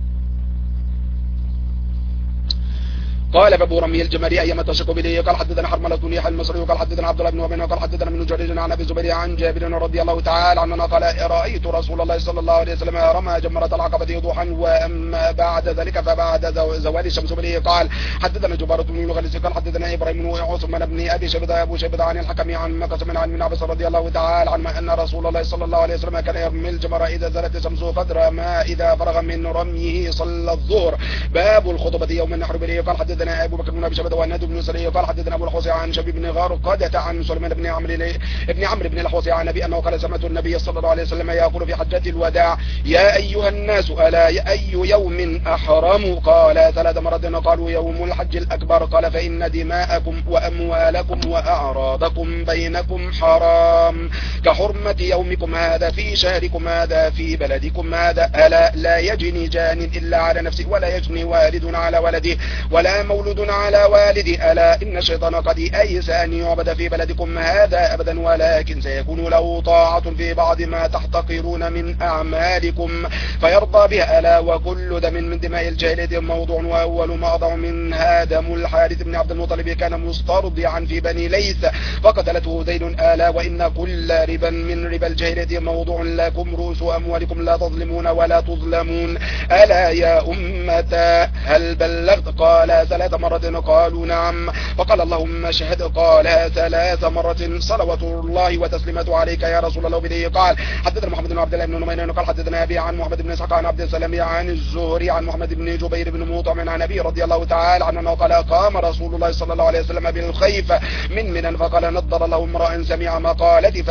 قال باب رمي الجمل ايما تشق بليه. قال حدثنا حرملة بن يحيى المصري وقال حدثنا عبد الله بن وهب قال حدثنا من جريج عن ابي الزبير عن جابر رضي الله تعالى عنه قال رايت رسول الله صلى الله عليه وسلم رمى جمرة العقبة ضحى واما بعد ذلك فبعد زوال الشمس بليه. قال حدثنا جبارة بن المغلس قال حدثنا ابراهيم بن عثمان بن ابي شيبة ابو شيبة عن الحكم عن مقسم عن ابن عباس رضي الله تعالى عنه ان رسول الله صلى الله عليه وسلم كان يرمي الجمرة اذا زالت الشمس قدر ما اذا فرغ من رميه صلى الظهر. باب الخطبة يوم النحر بليه. قال حدثنا حدثنا ابو بكر بن ابي شيبه وهناد بن سري قال حدثنا ابو الحوصي عن شبيب بن غارقدة عن سليمان بن عمرو بن الحوصي عن ابي انه قال سمعت النبي صلى الله عليه وسلم يقول في حجة الوداع يا ايها الناس الا اي يوم احرم قال 3 مرات قالوا يوم الحج الاكبر قال فان دماءكم واموالكم واعراضكم بينكم حرام كحرمة يومكم هذا في شهركم هذا في بلدكم هذا ألا لا يجني جان إلا على نفسه ولا يجني والد على ولده ولا مولود على والده ألا إن الشيطان قد أيس أن يعبد في بلدكم هذا أبدا ولكن سيكون له طاعة في بعض ما تحتقرون من أعمالكم فيرضى بها ألا وكل دم من دماء الجاهلية موضوع وأول ما أضع منها دم الحارث بن عبد المطلب كان مسترضعا في بني ليث فقتلته ذيل ألا وإن كل ربا من ربا الجاهلية موضوع لكم رؤوس أموالكم لا تظلمون ولا تظلمون ألا يا أمة هل بلغت قال 3 مرات قالوا نعم فقال اللهم اشهد قال 3 مرات صلوات الله وتسليماته عليك يا رسول الله بديه قال حدثنا محمد بن عبد الله بن نمير قال حدثنا أبي عن محمد بن اسحاق عن عبد السلام عن الزهري عن محمد بن جبير بن مطعم عن أبي رضي الله تعالى عنه قال قام رسول الله صلى الله عليه وسلم بالخيف من منى فقال نضر الله امرأ سمع مقالتي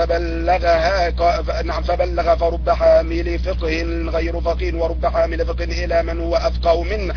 فبلغ فرب حامل فقه غير فقيه ورب حامل فقه إلى من هو أفقه منه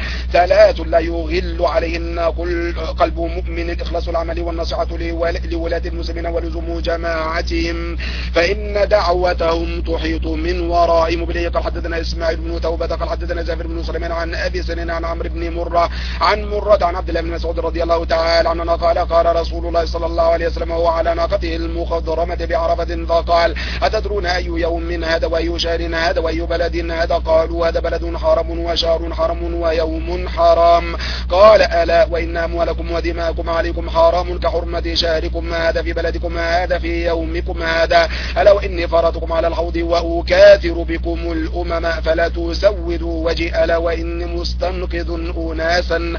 3 لا يغل عليهن قلب مؤمن إخلاص العمل والنصيحة لولاة المسلمين ولزوم جماعتهم فإن دعوتهم تحيط من ورائهم بليه قال حدثنا إسماعيل بن توبة قال حدثنا زافر بن سليمان عن أبي سنين عن عمرو بن مرة عن عبد الله بن مسعود رضي الله تعالى عنه قال رسول الله صلى الله عليه وسلم وهو على ناقته المخضرمة بعرفة فقال أتدرون أي يوم هذا وأي شهر هذا وأي بلد هذا قالوا هذا بلد حرم وشهر حرم ويوم حرام قال ألا وإن أموالكم ودماءكم عليكم حرام كحرمة شهركم هذا في بلدكم هذا في يومكم هذا ألا وإني فرطكم على الحوض وأكاثر بكم الأمم فلا تسودوا وجه ألا وإني مستنقذ أناسا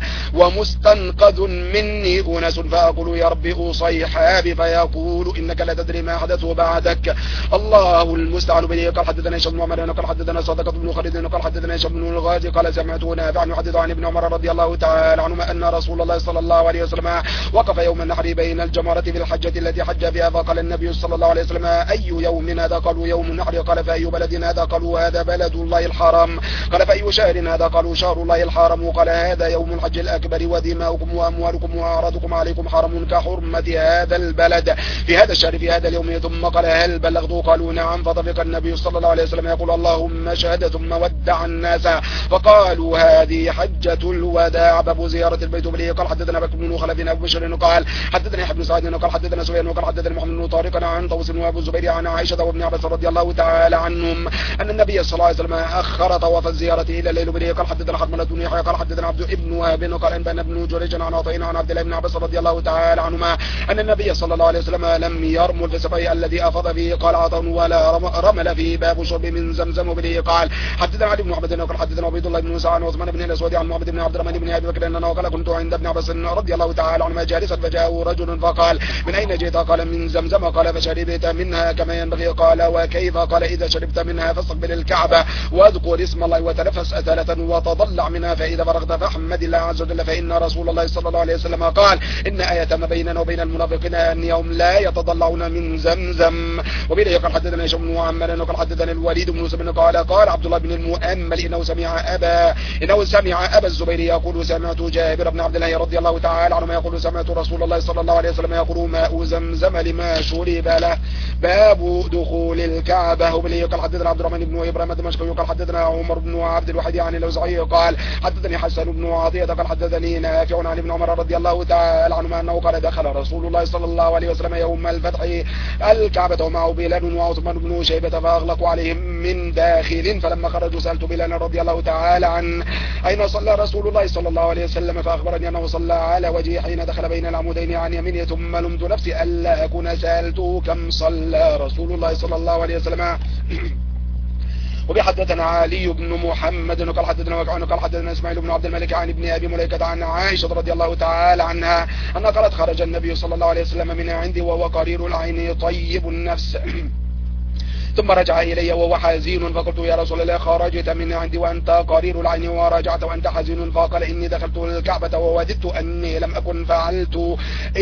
ومستنقذ مني أناس فأقول يا ربي أصيحابي فيقول إنك لا تدري ما حدثه بعدك الله المستعان به قال حدثنا هشام بن عمر قال حدثنا صدقة بن خالد قال حدثنا هشام بن الغازي قال سمعت نافع يحدث عن ابن عمر رضي الله تعالى عنهما أن رسول الله صلى الله عليه وسلم وقف يوم النحر بين الجمرة في الحجة التي حج بها فقال النبي صلى الله عليه وسلم أي يوم هذا قالوا يوم النحر قال فأي بلد هذا قالوا هذا بلد الله الحرام قال فأي شهر هذا قالوا شهر الله الحرام قال هذا يوم الحج الأكبر ودماؤكم وأموالكم وأعراضكم عليكم حرم كحرمة هذا البلد في هذا الشهر في هذا اليوم ثم قال هل بلغتوا قالوا نعم فطفق النبي صلى الله عليه وسلم يقول اللهم اشهد ثم ودع الناس فقالوا هذه حجة الوداع باب زيارة البيت بليه قال حدثنا بكر بن خلف أبو بشر قال حدثنا ابن سعيد قال حدثنا سفيان وقال حدثنا محمد بن طارق عن طوس وابو الزبير عن عائشة وابن عباس رضي الله تعالى عنهم أن النبي صلى الله عليه وسلم أخر طواف الزيارة إلى الليل بليه قال حدثنا حرملة بن يحيى قال حدثنا عبد ابن وهب قال أنبأنا ابن جريج عن عطاء عن عبد الله بن عباس رضي الله تعالى عنهما أن النبي صلى الله عليه وسلم لم يرمل في سفره الذي أفض فيه قال عطاء ولا رمل فيه باب شرب من زمزم بليه قال حدثنا علي بن محمد قال حدثنا عبيد الله بن موسى عن عثمان بن الأسود عن محمد بن عبد الرحمن بن أبي بكر أنه قال كنت عند ابن عباس رضي الله تعالى عنهما جالسا فجاءه رجل فقال من أين جئت قال من زمزم قال فشربت منها كما ينبغي قال وكيف قال إذا شربت منها فاستقبل الكعبة واذكر اسم الله وتنفس 3 وتضلع منها فإذا فرغت فاحمد الله عز وجل فإن رسول الله صلى الله عليه وسلم قال إن آية ما بيننا وبين المنافقين أن يوم لا يتضلعون من زمزم وبه قال حدثنا هشام بن عمار قال حدثنا الوليد بن مسلم قال عبد الله بن المؤمل إنه سمع أبا الزبير يقول سمعت جابر بن عبد الله رضي الله تعالى عنه يقول سمعت رسول الله صلى الله عليه وسلم يقول ماء زمزم لما شرب له باب دخول الكعبة وبه قال حدثنا عبد الرحمن بن إبراهيم الدمشقي قال حدثنا عمر بن عبد الوحيد عن الأوزاعي قال حدثني حسن بن عطية قال حدثني نافع عن ابن عمر رضي الله تعالى عنهما أنه قال دخل رسول الله صلى الله عليه وسلم يوم الفتح الكعبة ومعه بلال وعثمان بن شيبة فأغلقوا عليهم من داخل فلما خرجوا سألت بلال رضي الله تعالى عن أين صلى رسول الله صلى الله عليه وسلم فأخبرني أنه صلى على وجهه حين دخل بين العمودين عن يمينه ثم لمت نفسي ألا أكون سألته كم صلى رسول الله صلى الله عليه وسلم وبحدثنا علي بن محمد قال حدثنا وكعان قال حدثنا اسماعيل بن عبد الملك عن ابن ابي مليكة عن عائشة رضي الله تعالى عنها ان قالت خرج النبي صلى الله عليه وسلم من عندي وهو قرير العين طيب النفس ثم رجع إلي وهو حزين، فقلت يا رسول الله خرجت من عندي وأنت قرير العين ورجعت وأنت حزين؟ فقال إني دخلت الكعبة ووددت أني لم أكن فعلت،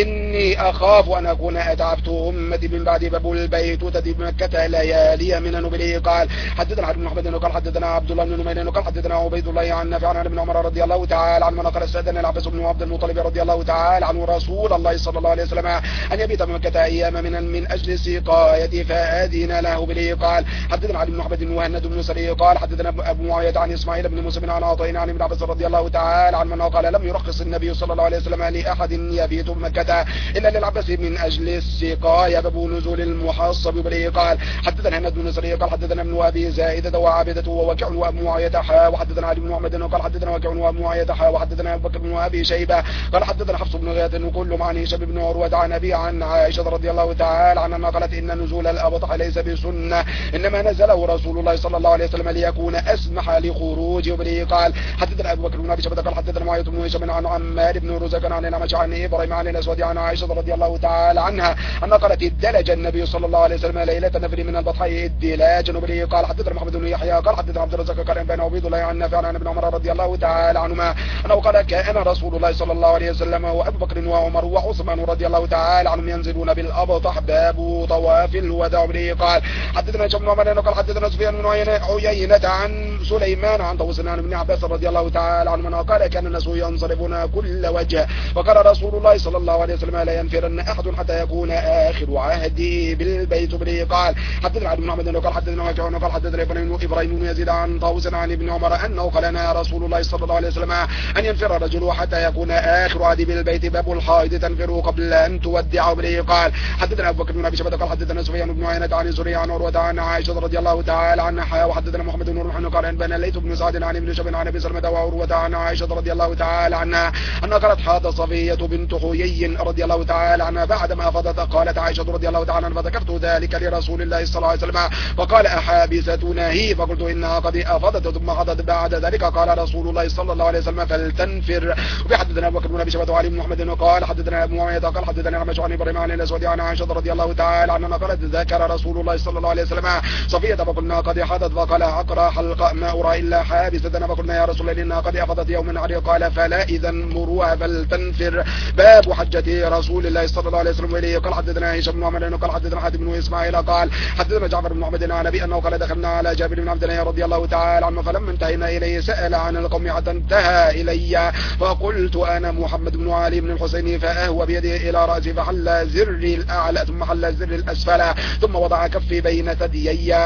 إني أخاف أن أكون أتعبت أمتي من بعد. باب البيت تدب مكة ليالي من نبلي. قال حدثنا عبد محمد قال حدثنا عبد الله بن نمير قال حدثنا عبيد الله عن نافع عن ابن عمر رضي الله تعالى عنه قال استأذن العباس بن عبد المطلب رضي الله تعالى عنه رسول الله صلى الله عليه وسلم أن يبيت بمكة أيام من أجل سقايته فأذن له بلي. قال حدثنا علي بن محمد وهند بن سري قال حدثنا أبو معاوية عن إسماعيل بن موسى عن عطاء عن ابن عباس رضي الله تعالى عنه قال لم يرخص النبي صلى الله عليه وسلم لأحد يبيت بمكة إلا للعباس من أجل السقاية. باب نزول المحصب بلي. قال حدثنا هند بن سري قال حدثنا ابن أبي زائدة وعابدة ووكيع وأبو معاوية وحدثنا علي بن محمد قال حدثنا وكيع وأبو معاوية وحدثنا أبو بكر بن أبي شيبة قال حدثنا حفص بن غياث وكلهم عن هشام بن عروة عن أبي عن عائشة رضي الله تعالى عنها قالت إن نزول الأبطح ليس بسنة، إنما نزله رسول الله صلى الله عليه وسلم ليكون أسمح لخروجه بلي. قال حدثنا أبو بكر بن أبي شيبة قال حدثنا معاوية بن هشام عن عمار بن رزق عن الأعمش عن إبراهيم عن الأسود عن عائشة رضي الله تعالى عنها أن قالت ادلج النبي صلى الله عليه وسلم ليلة نفر من البطح ادلاجا بلي. قال حدثنا محمد بن يحيى قال حدثنا عبد الرزاق قال بين عبيد الله عن نافع عن ابن عمر رضي الله تعالى عنهما أنه قال كان رسول الله صلى الله عليه وسلم وأبو بكر وعمر وعثمان رضي الله تعالى عنهم ينزلون بالأبطح. باب طواف الوداع بلي. قال حدثنا هشام بن عمر قال حدثنا سفيان بن عيينة عن سليمان عن طاووس عن ابن عباس رضي الله تعالى عنهما قال كان الناس ينصرفون كل وجه، وقال رسول الله صلى الله عليه وسلم لا ينفرن أحد حتى يكون آخر عهدي بالبيت بلي. قال حدثنا عبد محمد قال حدثنا وكيع قال حدثنا إبراهيم بن يزيد عن طاووس عن ابن عمر أنه قال لنا رسول الله صلى الله عليه وسلم أن ينفر الرجل حتى يكون آخر عهدي بالبيت. باب الحائض تنفر قبل أن تودع بلي. قال حدثنا أبو بكر بن أبي شيبة قال حدثنا سفيان بن عيينة عن زريع عن عروة عن عائشة رضي الله تعالى عنها وحدثنا محمد بن روح قال أنبأنا الليث بن سعد عن ابن شهاب عن أبي سلمة وعروة عن عائشة رضي الله تعالى عنها أنها قالت حاض صفية بنت حيي رضي الله تعالى عنها بعدما أفضت. قالت عائشة رضي الله تعالى عنها فذكرت ذلك لرسول الله صلى الله عليه وسلم فقال أحابستنا هي؟ فقلت إنها قد أفضت ثم حضت بعد ذلك. قال رسول الله صلى الله عليه وسلم فلتنفر. وبحدثنا أبو بكر بن أبي شيبة وعلي بن محمد قال حدثنا أبو معاوية قال حدثنا الأعمش عن إبراهيم عن الأسود عن عائشة رضي الله تعالى عنها قالت ذكر رسول الله صلى الله عليه وسلم صفية فقلنا قد حضت فقال أقرأ حلقة ما أرى إلا حابستنا فقلنا يا رسول الله إنها قد أفضت يوما عليه. قال فلا إذا مروها فلتنفر. باب حجة رسول الله صلى الله عليه وسلم إليه. قال حدثنا هشام بن عمر قال حدثنا حاتم بن إسماعيل قال حدثنا جعفر بن محمد عن أبي أنه قال دخلنا على جابر بن عبد الله رضي الله تعالى عنه فلما انتهينا إليه سأل عن القوم حتى انتهى إلي فقلت أنا محمد بن علي بن الحسين فأهوى بيده إلى رأسي فحل زري الأعلى ثم حل زري الأسفل ثم وضع كفي بين ثديي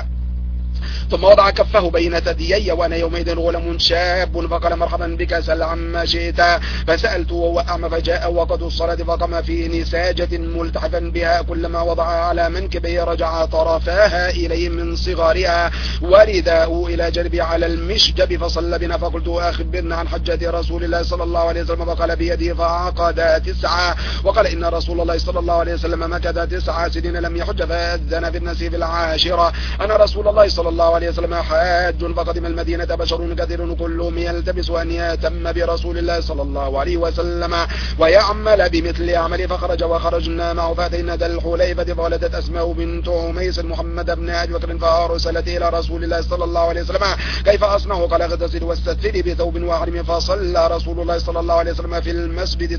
ثم وضع كفه بين ثديي وأنا يومئذ غلام شاب فقال مرحبا بك سل عما شئت. فسألت وهو أعمى فجاء وقد الصلاة فقام في نساجة ملتحفا بها كلما وضع على منكبه رجع طرفاها إليه من صغارها ورداء إلى جربي على المشجب فصلى بنا. فقلت أخبرنا عن حجة رسول الله صلى الله عليه وسلم فقال بيده فعقد 9 وقال إن رسول الله صلى الله عليه وسلم مكث 9 سنين لم يحج فأذن في الناس في 10 أنا رسول الله صلى الله عليه وسلم حاج فقدم المدينة بشر كثير كلهم يلتبس أن يتم برسول الله صلى الله عليه وسلم ويعمل بمثل عمله فخرج وخرجنا معه فأتينا ذا الحليفة فولدت أسماء بنت عميس محمد بن أبي بكر فأرسلت إلى رسول الله صلى الله عليه وسلم كيف أصنع؟ قال اغتسل واستثري بثوب واحد فصلى رسول الله صلى الله عليه وسلم في المسجد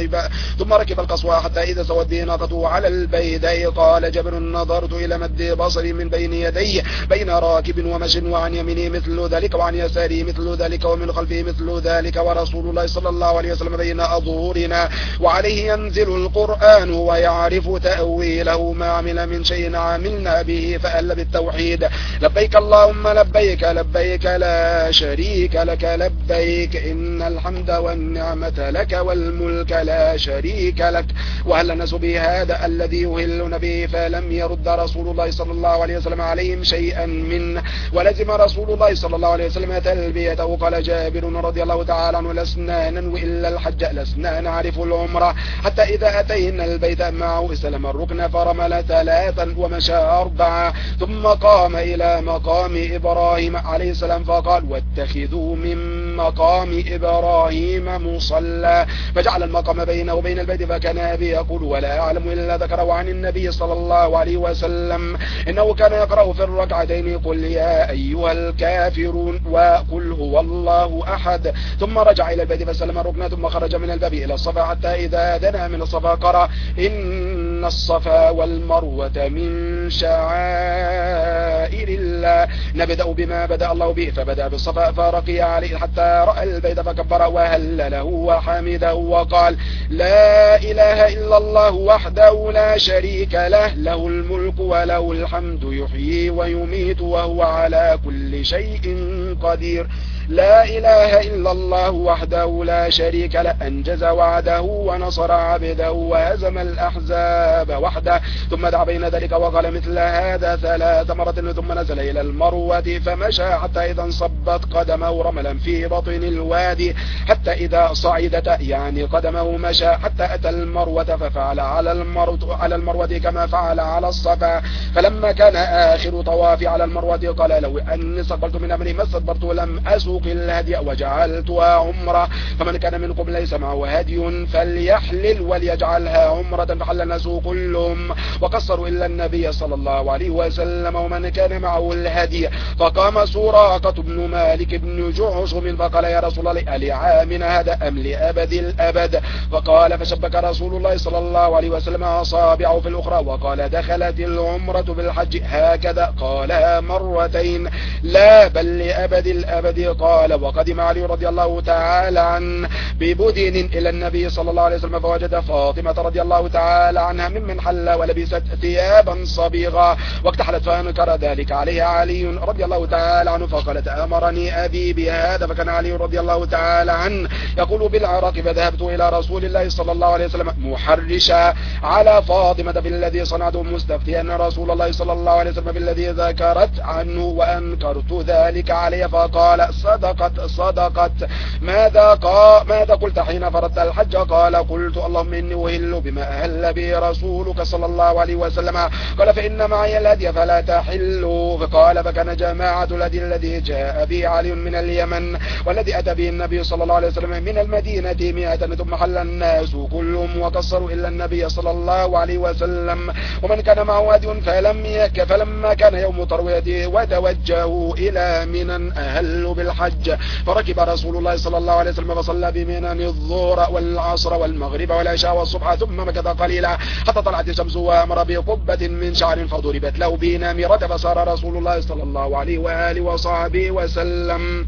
ثم ركب القصوى حتى إذا سوت به ناقته على البيداء. قال جابر نظرت إلى مد بصري من بين يديه بين راكب ومش وعن يمينه مثل ذلك وعن يساره مثل ذلك ومن خلفه مثل ذلك ورسول الله صلى الله عليه وسلم بين أظهرنا وعليه ينزل القرآن ويعرف تأويله ما عمل من شيء عملنا به فأل بالتوحيد لبيك اللهم لبيك لبيك لا شريك لك لبيك إن الحمد والنعمة لك والملك لا شريك لك. وهل الناس بهذا الذي يهلون به فلم يرد رسول الله صلى الله عليه وسلم عليهم شيئا منه ولزم رسول الله صلى الله عليه وسلم تلبيته. قال جابر رضي الله تعالى عنه لسنا ننوي إلا الحج لسنا نعرف العمرة حتى إذا أتينا البيت معه استلم الركن فرمل 3 ومشى 4 ثم قام إلى مقام إبراهيم عليه السلام فقال واتخذوا من مقام إبراهيم مصلى فجعل المقام بينه وبين البيت فكان أبي يقول ولا أعلم إلا ذكره عن النبي صلى الله عليه وسلم إنه كان يقرأ في الركعتين قل يا أيها الكافرون وقل هو الله أحد ثم رجع إلى البيت فسلم الركن ثم خرج من الباب إلى الصفا حتى إذا دنا من الصفا قرأ إن الصفا والمروة من شعائر الله نبدأ بما بدأ الله به فبدأ بالصفا فرقي عليه حتى رأى البيت فكبر وهلله وحمده وقال لا إله إلا الله وحده لا شريك له له الملك وله الحمد يحيي ويميت وهو على كل شيء قدير لا إله إلا الله وحده لا شريك له أنجز وعده ونصر عبده وهزم الأحزاب وحده ثم دعا بين ذلك وقال مثل هذا 3 مرات ثم نزل إلى المروة فمشى حتى إذا انصبت قدمه رملا في بطن الوادي حتى إذا صعدت يعني قدمه مشى حتى أتى المروة ففعل على المروة كما فعل على الصفا فلما كان آخر طواف على المروة قال لو أني استقبلت من أمري ما استدبرت لم أسوق الهدي وجعلتها عمرة فمن كان منكم ليس معه هدي فليحلل وليجعلها عمرة فحل الناس كلهم وقصروا إلا النبي صلى الله عليه وسلم ومن كان معه الهدي فقام سراقة بن مالك بن جعشم فقال يا رسول الله ألعامنا هذا أم لأبد الأبد فقال فشبك رسول الله صلى الله عليه وسلم أصابعه في الأخرى وقال دخلت العمرة بالحج هكذا قالها مرتين لا بل لأبد الأبد قال وقدم علي رضي الله تعالى عنه ببدن إلى النبي صلى الله عليه وسلم فوجد فاطمة رضي الله تعالى عنها ممن حل ولبست ثيابا صبيغا واكتحلت فأنكر ذلك عليه علي رضي الله تعالى عنه فقالت أمرني أبي بهذا فكان علي رضي الله تعالى عنه يقول بالعراق فذهبت إلى رسول الله صلى الله عليه وسلم محرشا على فاطمة بالذي صنعته مستفتيا أن رسول الله صلى الله عليه وسلم بالذي ذكرت عنه وأنكرت ذلك عليه فقال صدقت ماذا قلت حين فرضت الحج قال قلت اللهم إني أهل بما أهل به رسولك صلى الله عليه وسلم قال فإن معي الهدي فلا تحل فقال فكان جماعة الهدي الذي جاء به علي من اليمن والذي أتى به النبي صلى الله عليه وسلم من المدينة 100 ثم حل الناس كلهم وقصروا إلا النبي صلى الله عليه وسلم ومن كان معه هدي فلما كان يوم ترويته وتوجهوا إلى منى أهلوا بالحج فركب رسول الله صلى الله عليه وسلم فصلى بمنى الظهر والعصر والمغرب والعشاء والصبح ثم مكث قليلا حتى طلعت الشمس وأمر بقبة من شعر فضربت له بنامرة فصار رسول الله صلى الله عليه وآله وصحبه وسلم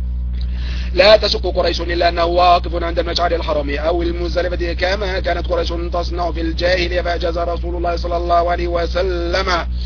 لا تشك قريش إلا أنه واقف عند المشعر الحرام أو المزدلفة كما كانت قريش تصنع في الجاهلية فأجاز رسول الله صلى الله عليه وسلم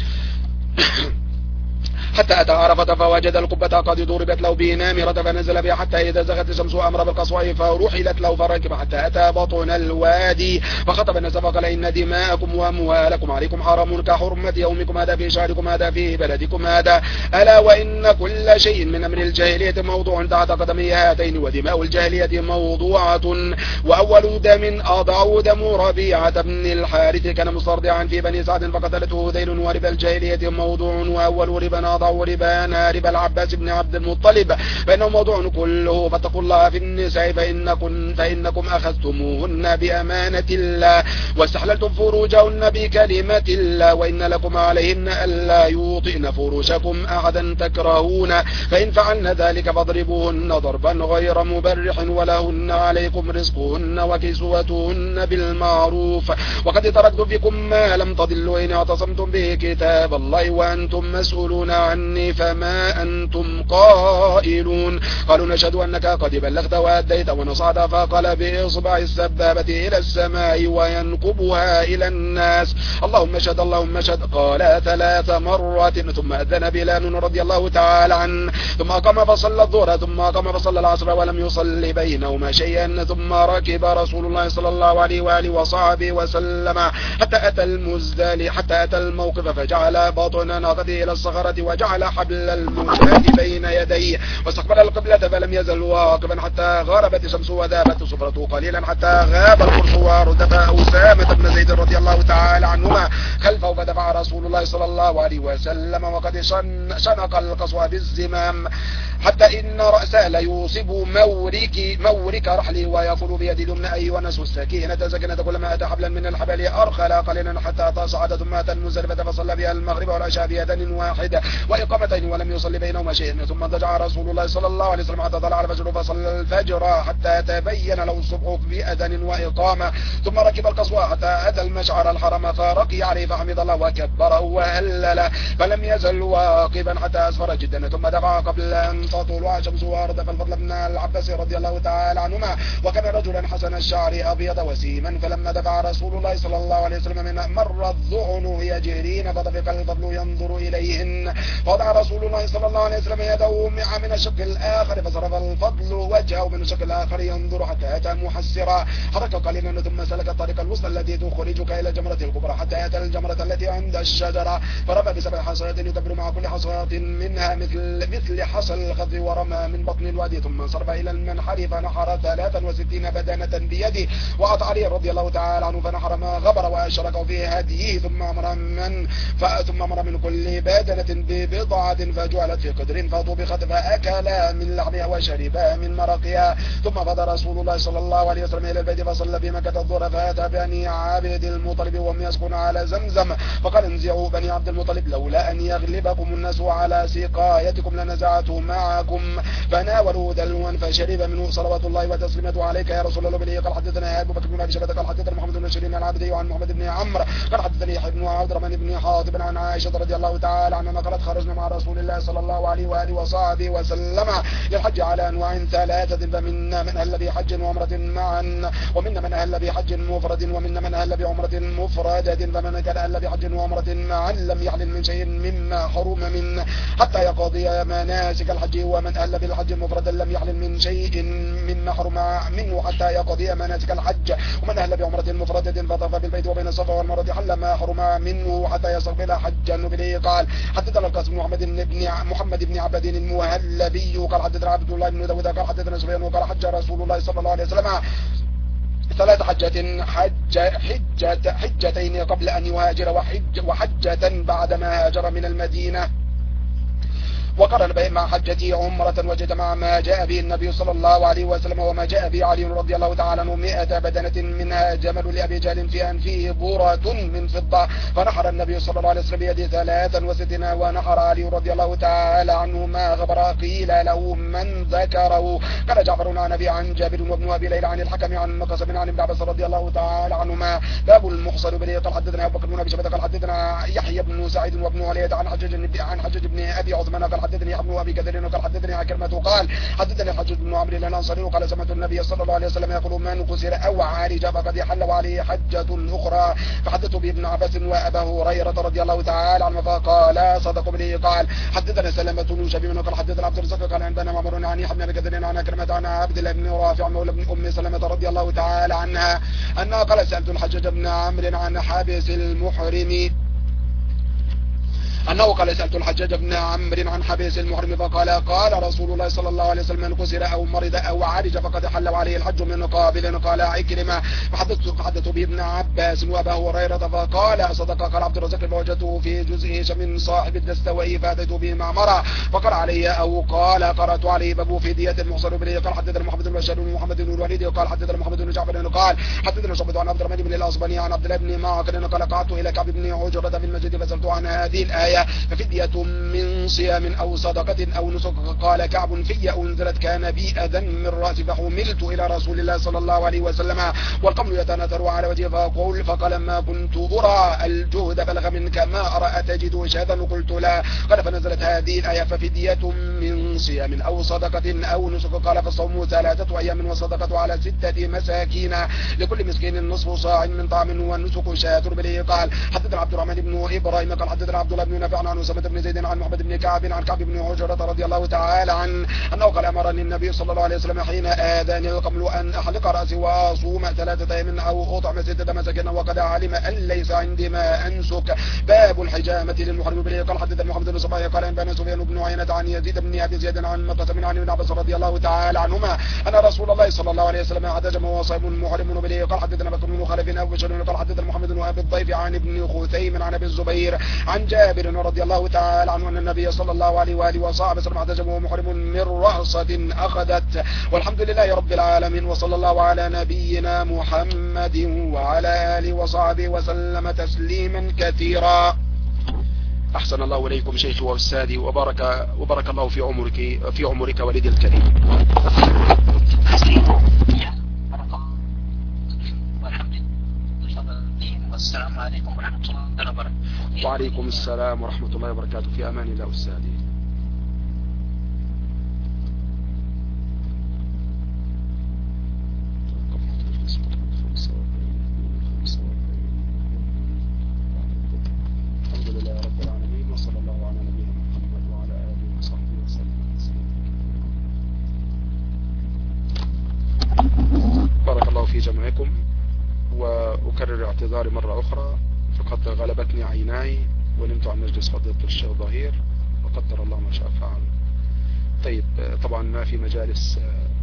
حتى أتى عرفة فوجد القبة قد ضربت له بنامرة فنزل بها حتى إذا زغت الشمس أمر بالقصواء فرحلت له فركب حتى أتى بطن الوادي فخطب الناس فقال إن دماءكم وأموالكم عليكم حرام كحرمة يومكم هذا في شهركم هذا في بلدكم هذا ألا وإن كل شيء من أمر الجاهلية موضوع تحت قدمي هاتين ودماء الجاهلية موضوعة وأول دم أضع دم ربيعة بن الحارث كان مسترضعا في بني سعد فقتلته ذيل وربا الجاهلية موضوع وأول ربا ربانا ربا العباس بن عبد المطلب فإنه موضوع كله فاتقوا الله في النساء فإنكم أخذتموهن بأمانة الله واستحللتم فروجهن بكلمة الله وإن لكم عليهن ألا يوطئن فروشكم أحدا تكرهون فإن فعلن ذلك فاضربوهن ضربا غير مبرح ولهن عليكم رزقهن وكسوتهن بالمعروف وقد تركت فيكم ما لم تضلوا إن اعتصمتم به كتاب الله وأنتم مسؤولون عني فما أنتم قائلون قالوا نشهد أنك قد بلغت وأديت ونصحت فقال بإصبع السبابة إلى السماء وينقبها إلى الناس اللهم اشهد اللهم اشهد قال 3 مرات ثم أذن بلال رضي الله تعالى عنه ثم قام فصلى الظهر ثم قام فصلى العصر ولم يصلي بينهما شيئا ثم ركب رسول الله صلى الله عليه وآله وصحبه وسلم حتى أتى الموقف فجعل بطن ناقته إلى الصخرة وجعل وجعل حبل المشاة بين يديه واستقبل القبلة فلم يزل واقفا حتى غربت الشمس وذابت صفرته قليلا حتى غاب القرص وردف أسامة بن زيد رضي الله تعالى عنهما خلفه فدفع رسول الله صلى الله عليه وسلم وقد شنق القصوى بالزمام حتى إن رأسه ليوصب مورك رحلي ويقول بيد اليمنى أيها الناس السكينة سكنة كلما أتى حبلا من الحبل أرخل قليلا حتى تصعد ثم أتى المزدلفة فصلى بها المغرب والعشاء بيدن واحدة وإقامتين ولم يصلي بينهما شيء ثم ضجع رسول الله صلى الله عليه وسلم حتى طلع الفجر فصلى الفجر حتى تبين له الصبح بأذن وإقامة ثم ركب القصوى حتى أتى المشعر الحرم فرقي عليه فحمد الله وكبره وهلل فلم يزل واقفا حتى أسفر جدا ثم دفع قبل أن تطلع الشمس وردف الفضل بن العباس رضي الله تعالى عنهما وكان رجلا حسن الشعر أبيض وسيما فلما دفع رسول الله صلى الله عليه وسلم من مر الظعن يجرين فطفق الفضل ينظر إليهن فوضع رسول الله صلى الله عليه وسلم يده من الشق الآخر فصرف الفضل وجهه من الشق الآخر ينظر حتى أتى محسرا حرك قليلا ثم سلك الطريق الوسطى التي تخرجك إلى الجمرة الكبرى حتى أتى الجمرة التي عند الشجرة فرمى بسبع حصيات يدبر مع كل حصيات منها مثل حصى الخذ ورمى من بطن الوادي ثم انصرف إلى المنحر فنحر 63 بدنة بيده وأطع علي رضي الله تعالى عنه فنحر ما غبر وأشرك في هديه ثم أمر من كل بدنة ببضعة فجعلت في قدر فطبخت فأكلا من لحمها وشربا من مرقها ثم فضى رسول الله صلى الله عليه وسلم إلى البيت فصلى بمكة الظهر فأتى بني عبد المطلب وهم يسكن على زمزم فقال انزعوا بني عبد المطلب لولا أن يغلبكم الناس على سقايتكم لنزعته معكم فناولوا دلوا فشرب منه صلوات الله وتسليمته عليك يا رسول الله بلي قال حدثنا أبو بكر بن أبي شيبة قال حدثنا محمد بن شيرين العبدي وعن محمد بن عمرو قال حدثني يحيى بن عبد الرحمن بن حاطب عن عائشة رضي الله تعالى عنها قالت خرجنا مع رسول الله صلى الله عليه وآله وصحبه وسلم للحج على أنواع ثلاثة فمنا من أهل بحج وعمرة معا ومنا من أهل بحج مفرد ومنا من أهل بعمرة مفردة فمن كان أهل بحج وعمرة معا لم يحلل من شيء مما حرم منه حتى يقضي مناسك الحج ومن أهل بالحج مفردا لم يحلل من شيء مما حرم منه حتى يقضي مناسك الحج ومن أهل بعمرة مفردة فطاف بالبيت وبين الصفا والمروة حل ما حرم منه حتى يستقبل حجا به قال حدثنا القاسم محمد بن عبد المهلبي قال حدثنا عبد الله بن داود قال حدثنا سفيان وقال حج رسول الله صلى الله عليه وسلم 3 حجتين قبل أن يهاجر وحجة بعدما هاجر من المدينة وقرن بين مع حجته عمرة وجمع ما جاء به النبي صلى الله عليه وسلم وما جاء به علي رضي الله تعالى عنه 100 بدنة منها جمل لأبي جهل في أنفه بورة من فضة فنحر النبي صلى الله عليه وسلم بيده 63 ونحر علي رضي الله تعالى عنه ما غبر قيل له من ذكره قال جعفر عن أبي عن جابر وابن أبي ليلى عن الحكم عن مقسم عن ابن عباس رضي الله تعالى عنهما باب المحصر بليه قال حدثنا أبو بكر بن أبي شيبة قال حدثنا يحيى بن سعيد وابن علية عن حجاج بن أبي عثمان قال حدثني ابن أبي كثير وقال حدثني عكرمة قال حدثني الحجاج بن عمرو الأنصاري وقال سمعت النبي صلى الله عليه وسلم يقول من كسر أو عارج فقد حل وعليه حجة أخرى فحدثت بابن عباس وأبا هريرة رضي الله تعالى عنه فقال صدق به قال حدثنا سلمة بن شبيب وقال حدثنا عبد الرزاق قال عندنا معمر عن يحيى بن كثير عن عكرمة عن عبد الله بن رافع مولى بن أم سلمة رضي الله تعالى عنها أنها قال سألت الحجاج بن عمرو عن حابس المحرم أنه قال سألت الحجاج بن عمرو عن حبيس المحرم فقال قال رسول الله صلى الله عليه وسلم من كسر أو مرض أو عرج فقد حل عليه الحج من قابل قال عكرمة فحدثت بابن عباس وأبا هريرة فقال صدق قال عبد الرزاق فوجدته في جزء من صاحب الدستوائي فأتيت به معمرة فقال علي أو قال قرأت عليه باب فدية المحصر بليه قال حدثنا محمد بن بشار ومحمد بن الوليد قال حدثنا محمد بن جعفر قال حدثنا شعبة عن عبد الرحمن بن الأصبهاني عن عبد الله بن معقل قال قعدت إلى كعب بن عجرة في المسجد فسألت عن هذه الآية ففدية من صيام أو صدقة أو نسك قال كعب في أنزلت كان بي أذى من رأسي فحملت إلى رسول الله صلى الله عليه وسلم والقمل يتناثر على وجهه فقال ما كنت أرى الجهد بلغ منك ما أرى أتجد شهدا قلت لا قال فنزلت هذه الآية ففدية من صيام أو صدقة أو نسك قال فالصوم 3 أيام والصدقة على 6 مساكين لكل مسكين نصف صاع من طعام والنسك شاة بليه قال حدثنا عبد الرحمن بن إبراهيم قال حدثنا عبد الله بن نافع عن أسامة بن زيد عن محمد بن كعب عن كعب بن عجرة رضي الله تعالى عنه أنه قال أمرني النبي صلى الله عليه وسلم حين آذاني القمل أن أحلق رأسي وأصوم 3 أيام أو أطعم 6 مساكين وقد علم أن ليس عندي ما أنسك. باب الحجامة للمحرم باليه. قال حدثنا محمد بن صباح قال أنبأنا سفيان بن عيينة عن يزيد بن أبي زياد عن مقسم عن ابن عباس رضي الله تعالى عنهما أن رسول الله صلى الله عليه وسلم احتجم وهو صائم محرم باليه. قال حدثنا بكر بن خلف أبو بشر قال حدثنا محمد بن أبي الضيف عن ابن خثيم عن أبي الزبير عن جابر رضي الله تعالى عنه أن النبي صلى الله عليه وآله وصحبه وسلم احتجم وهو محرم من رأصة أخذت. والحمد لله رب العالمين وصلى الله على نبينا محمد وعلى آله وصحبه وسلم تسليما كثيرا. أحسن الله إليكم شيخي وأستاذي وبارك الله في عمرك ولدي الكريم. والسلام عليكم ورحمة الله وبركاته. وعليكم السلام ورحمة الله وبركاته. في أمان الله أستاذي. الحمد لله رب العالمين وصلى الله على نبينا محمد وعلى آله وصحبه وسلم. بارك الله في جمعكم، وأكرر اعتذاري مرة أخرى فقد غلبتني عيناي ونمت عن مجلس فضيلة الشيخ ظهير وقدر الله ما شاء فعل. طيب طبعا ما في مجالس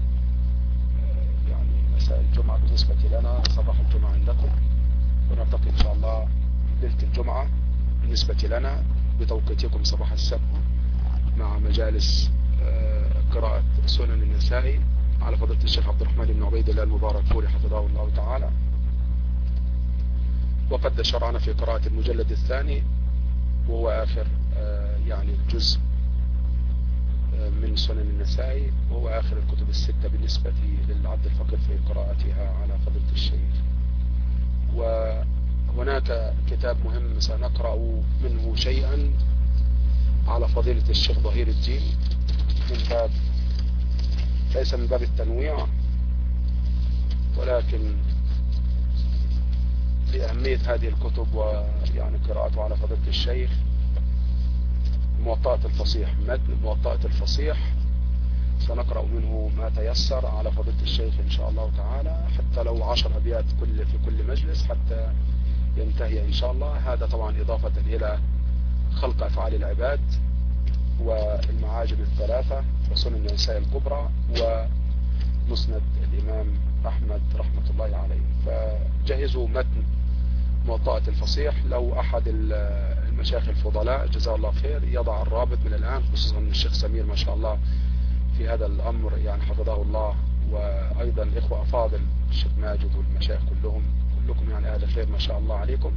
يعني مساء الجمعة بالنسبة لنا، صباح الجمعة عندكم، ونلتقي إن شاء الله ليلة الجمعة بالنسبة لنا بتوقيتكم صباح السبت مع مجالس قراءة سنن النسائي على فضيلة الشيخ عبد الرحمن بن عبيد الله المبارك فوري حفظه الله تعالى. وقد شرعنا في قراءة المجلد الثاني وهو آخر يعني الجزء من سنن النسائي، وهو آخر الكتب الستة بالنسبة للعبد الفقير في قراءتها على فضيلة الشيخ. وهناك كتاب مهم سنقرأ منه شيئا على فضيلة الشيخ ظهير الدين، من باب ليس من باب التنويع ولكن لأهمية هذه الكتب ويعني قراءته على فضيلة الشيخ. موطأة الفصيح، متن موطأة الفصيح سنقرأ منه ما تيسر على فضيلة الشيخ إن شاء الله تعالى، حتى لو 10 أبيات في كل مجلس حتى ينتهي إن شاء الله. هذا طبعا إضافة إلى خلق أفعال العباد والمعاجم الثلاثة وسنن النساء الكبرى ومسند الإمام أحمد رحمة الله عليه. فجهزوا متن موطأة الفصيح، لو أحد المشايخ الفضلاء جزاه الله خير يضع الرابط من الآن، خصوصا الشيخ سمير ما شاء الله في هذا الأمر يعني حفظه الله، وأيضا الإخوة أفاضل الشيخ ماجد والمشايخ كلكم يعني أهل خير ما شاء الله عليكم.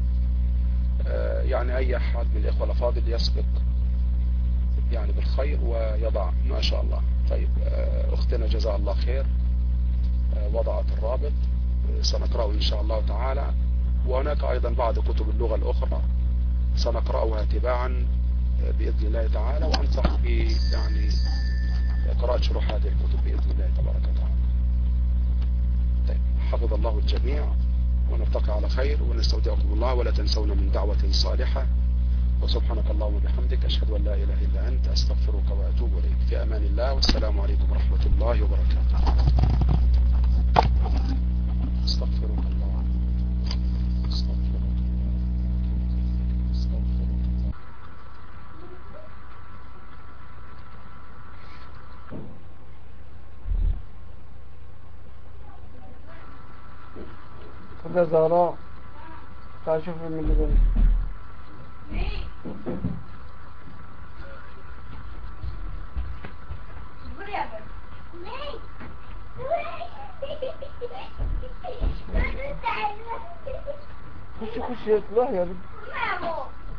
يعني أي أحد من الإخوة الأفاضل يسبق يعني بالخير ويضع ما شاء الله. طيب أختنا جزاه الله خير وضعت الرابط سنقرأه إن شاء الله تعالى. وهناك أيضا بعض كتب اللغة الأخرى سنقرأها تباعا بإذن الله تعالى، وأنصح يعني قراءة شروح هذه الكتب بإذن الله تبارك وتعالى. طيب حفظ الله الجميع ونلتقي على خير ونستودعكم الله، ولا تنسونا من دعوة صالحة. وسبحانك اللهم وبحمدك أشهد أن لا إله إلا أنت أستغفرك وأتوب إليك. في أمان الله والسلام عليكم ورحمة الله وبركاته. استغفرك الله استغفرك استغفرك. خذ زهراء تعال شوف من اللي بيني. خش يطلع يا رب.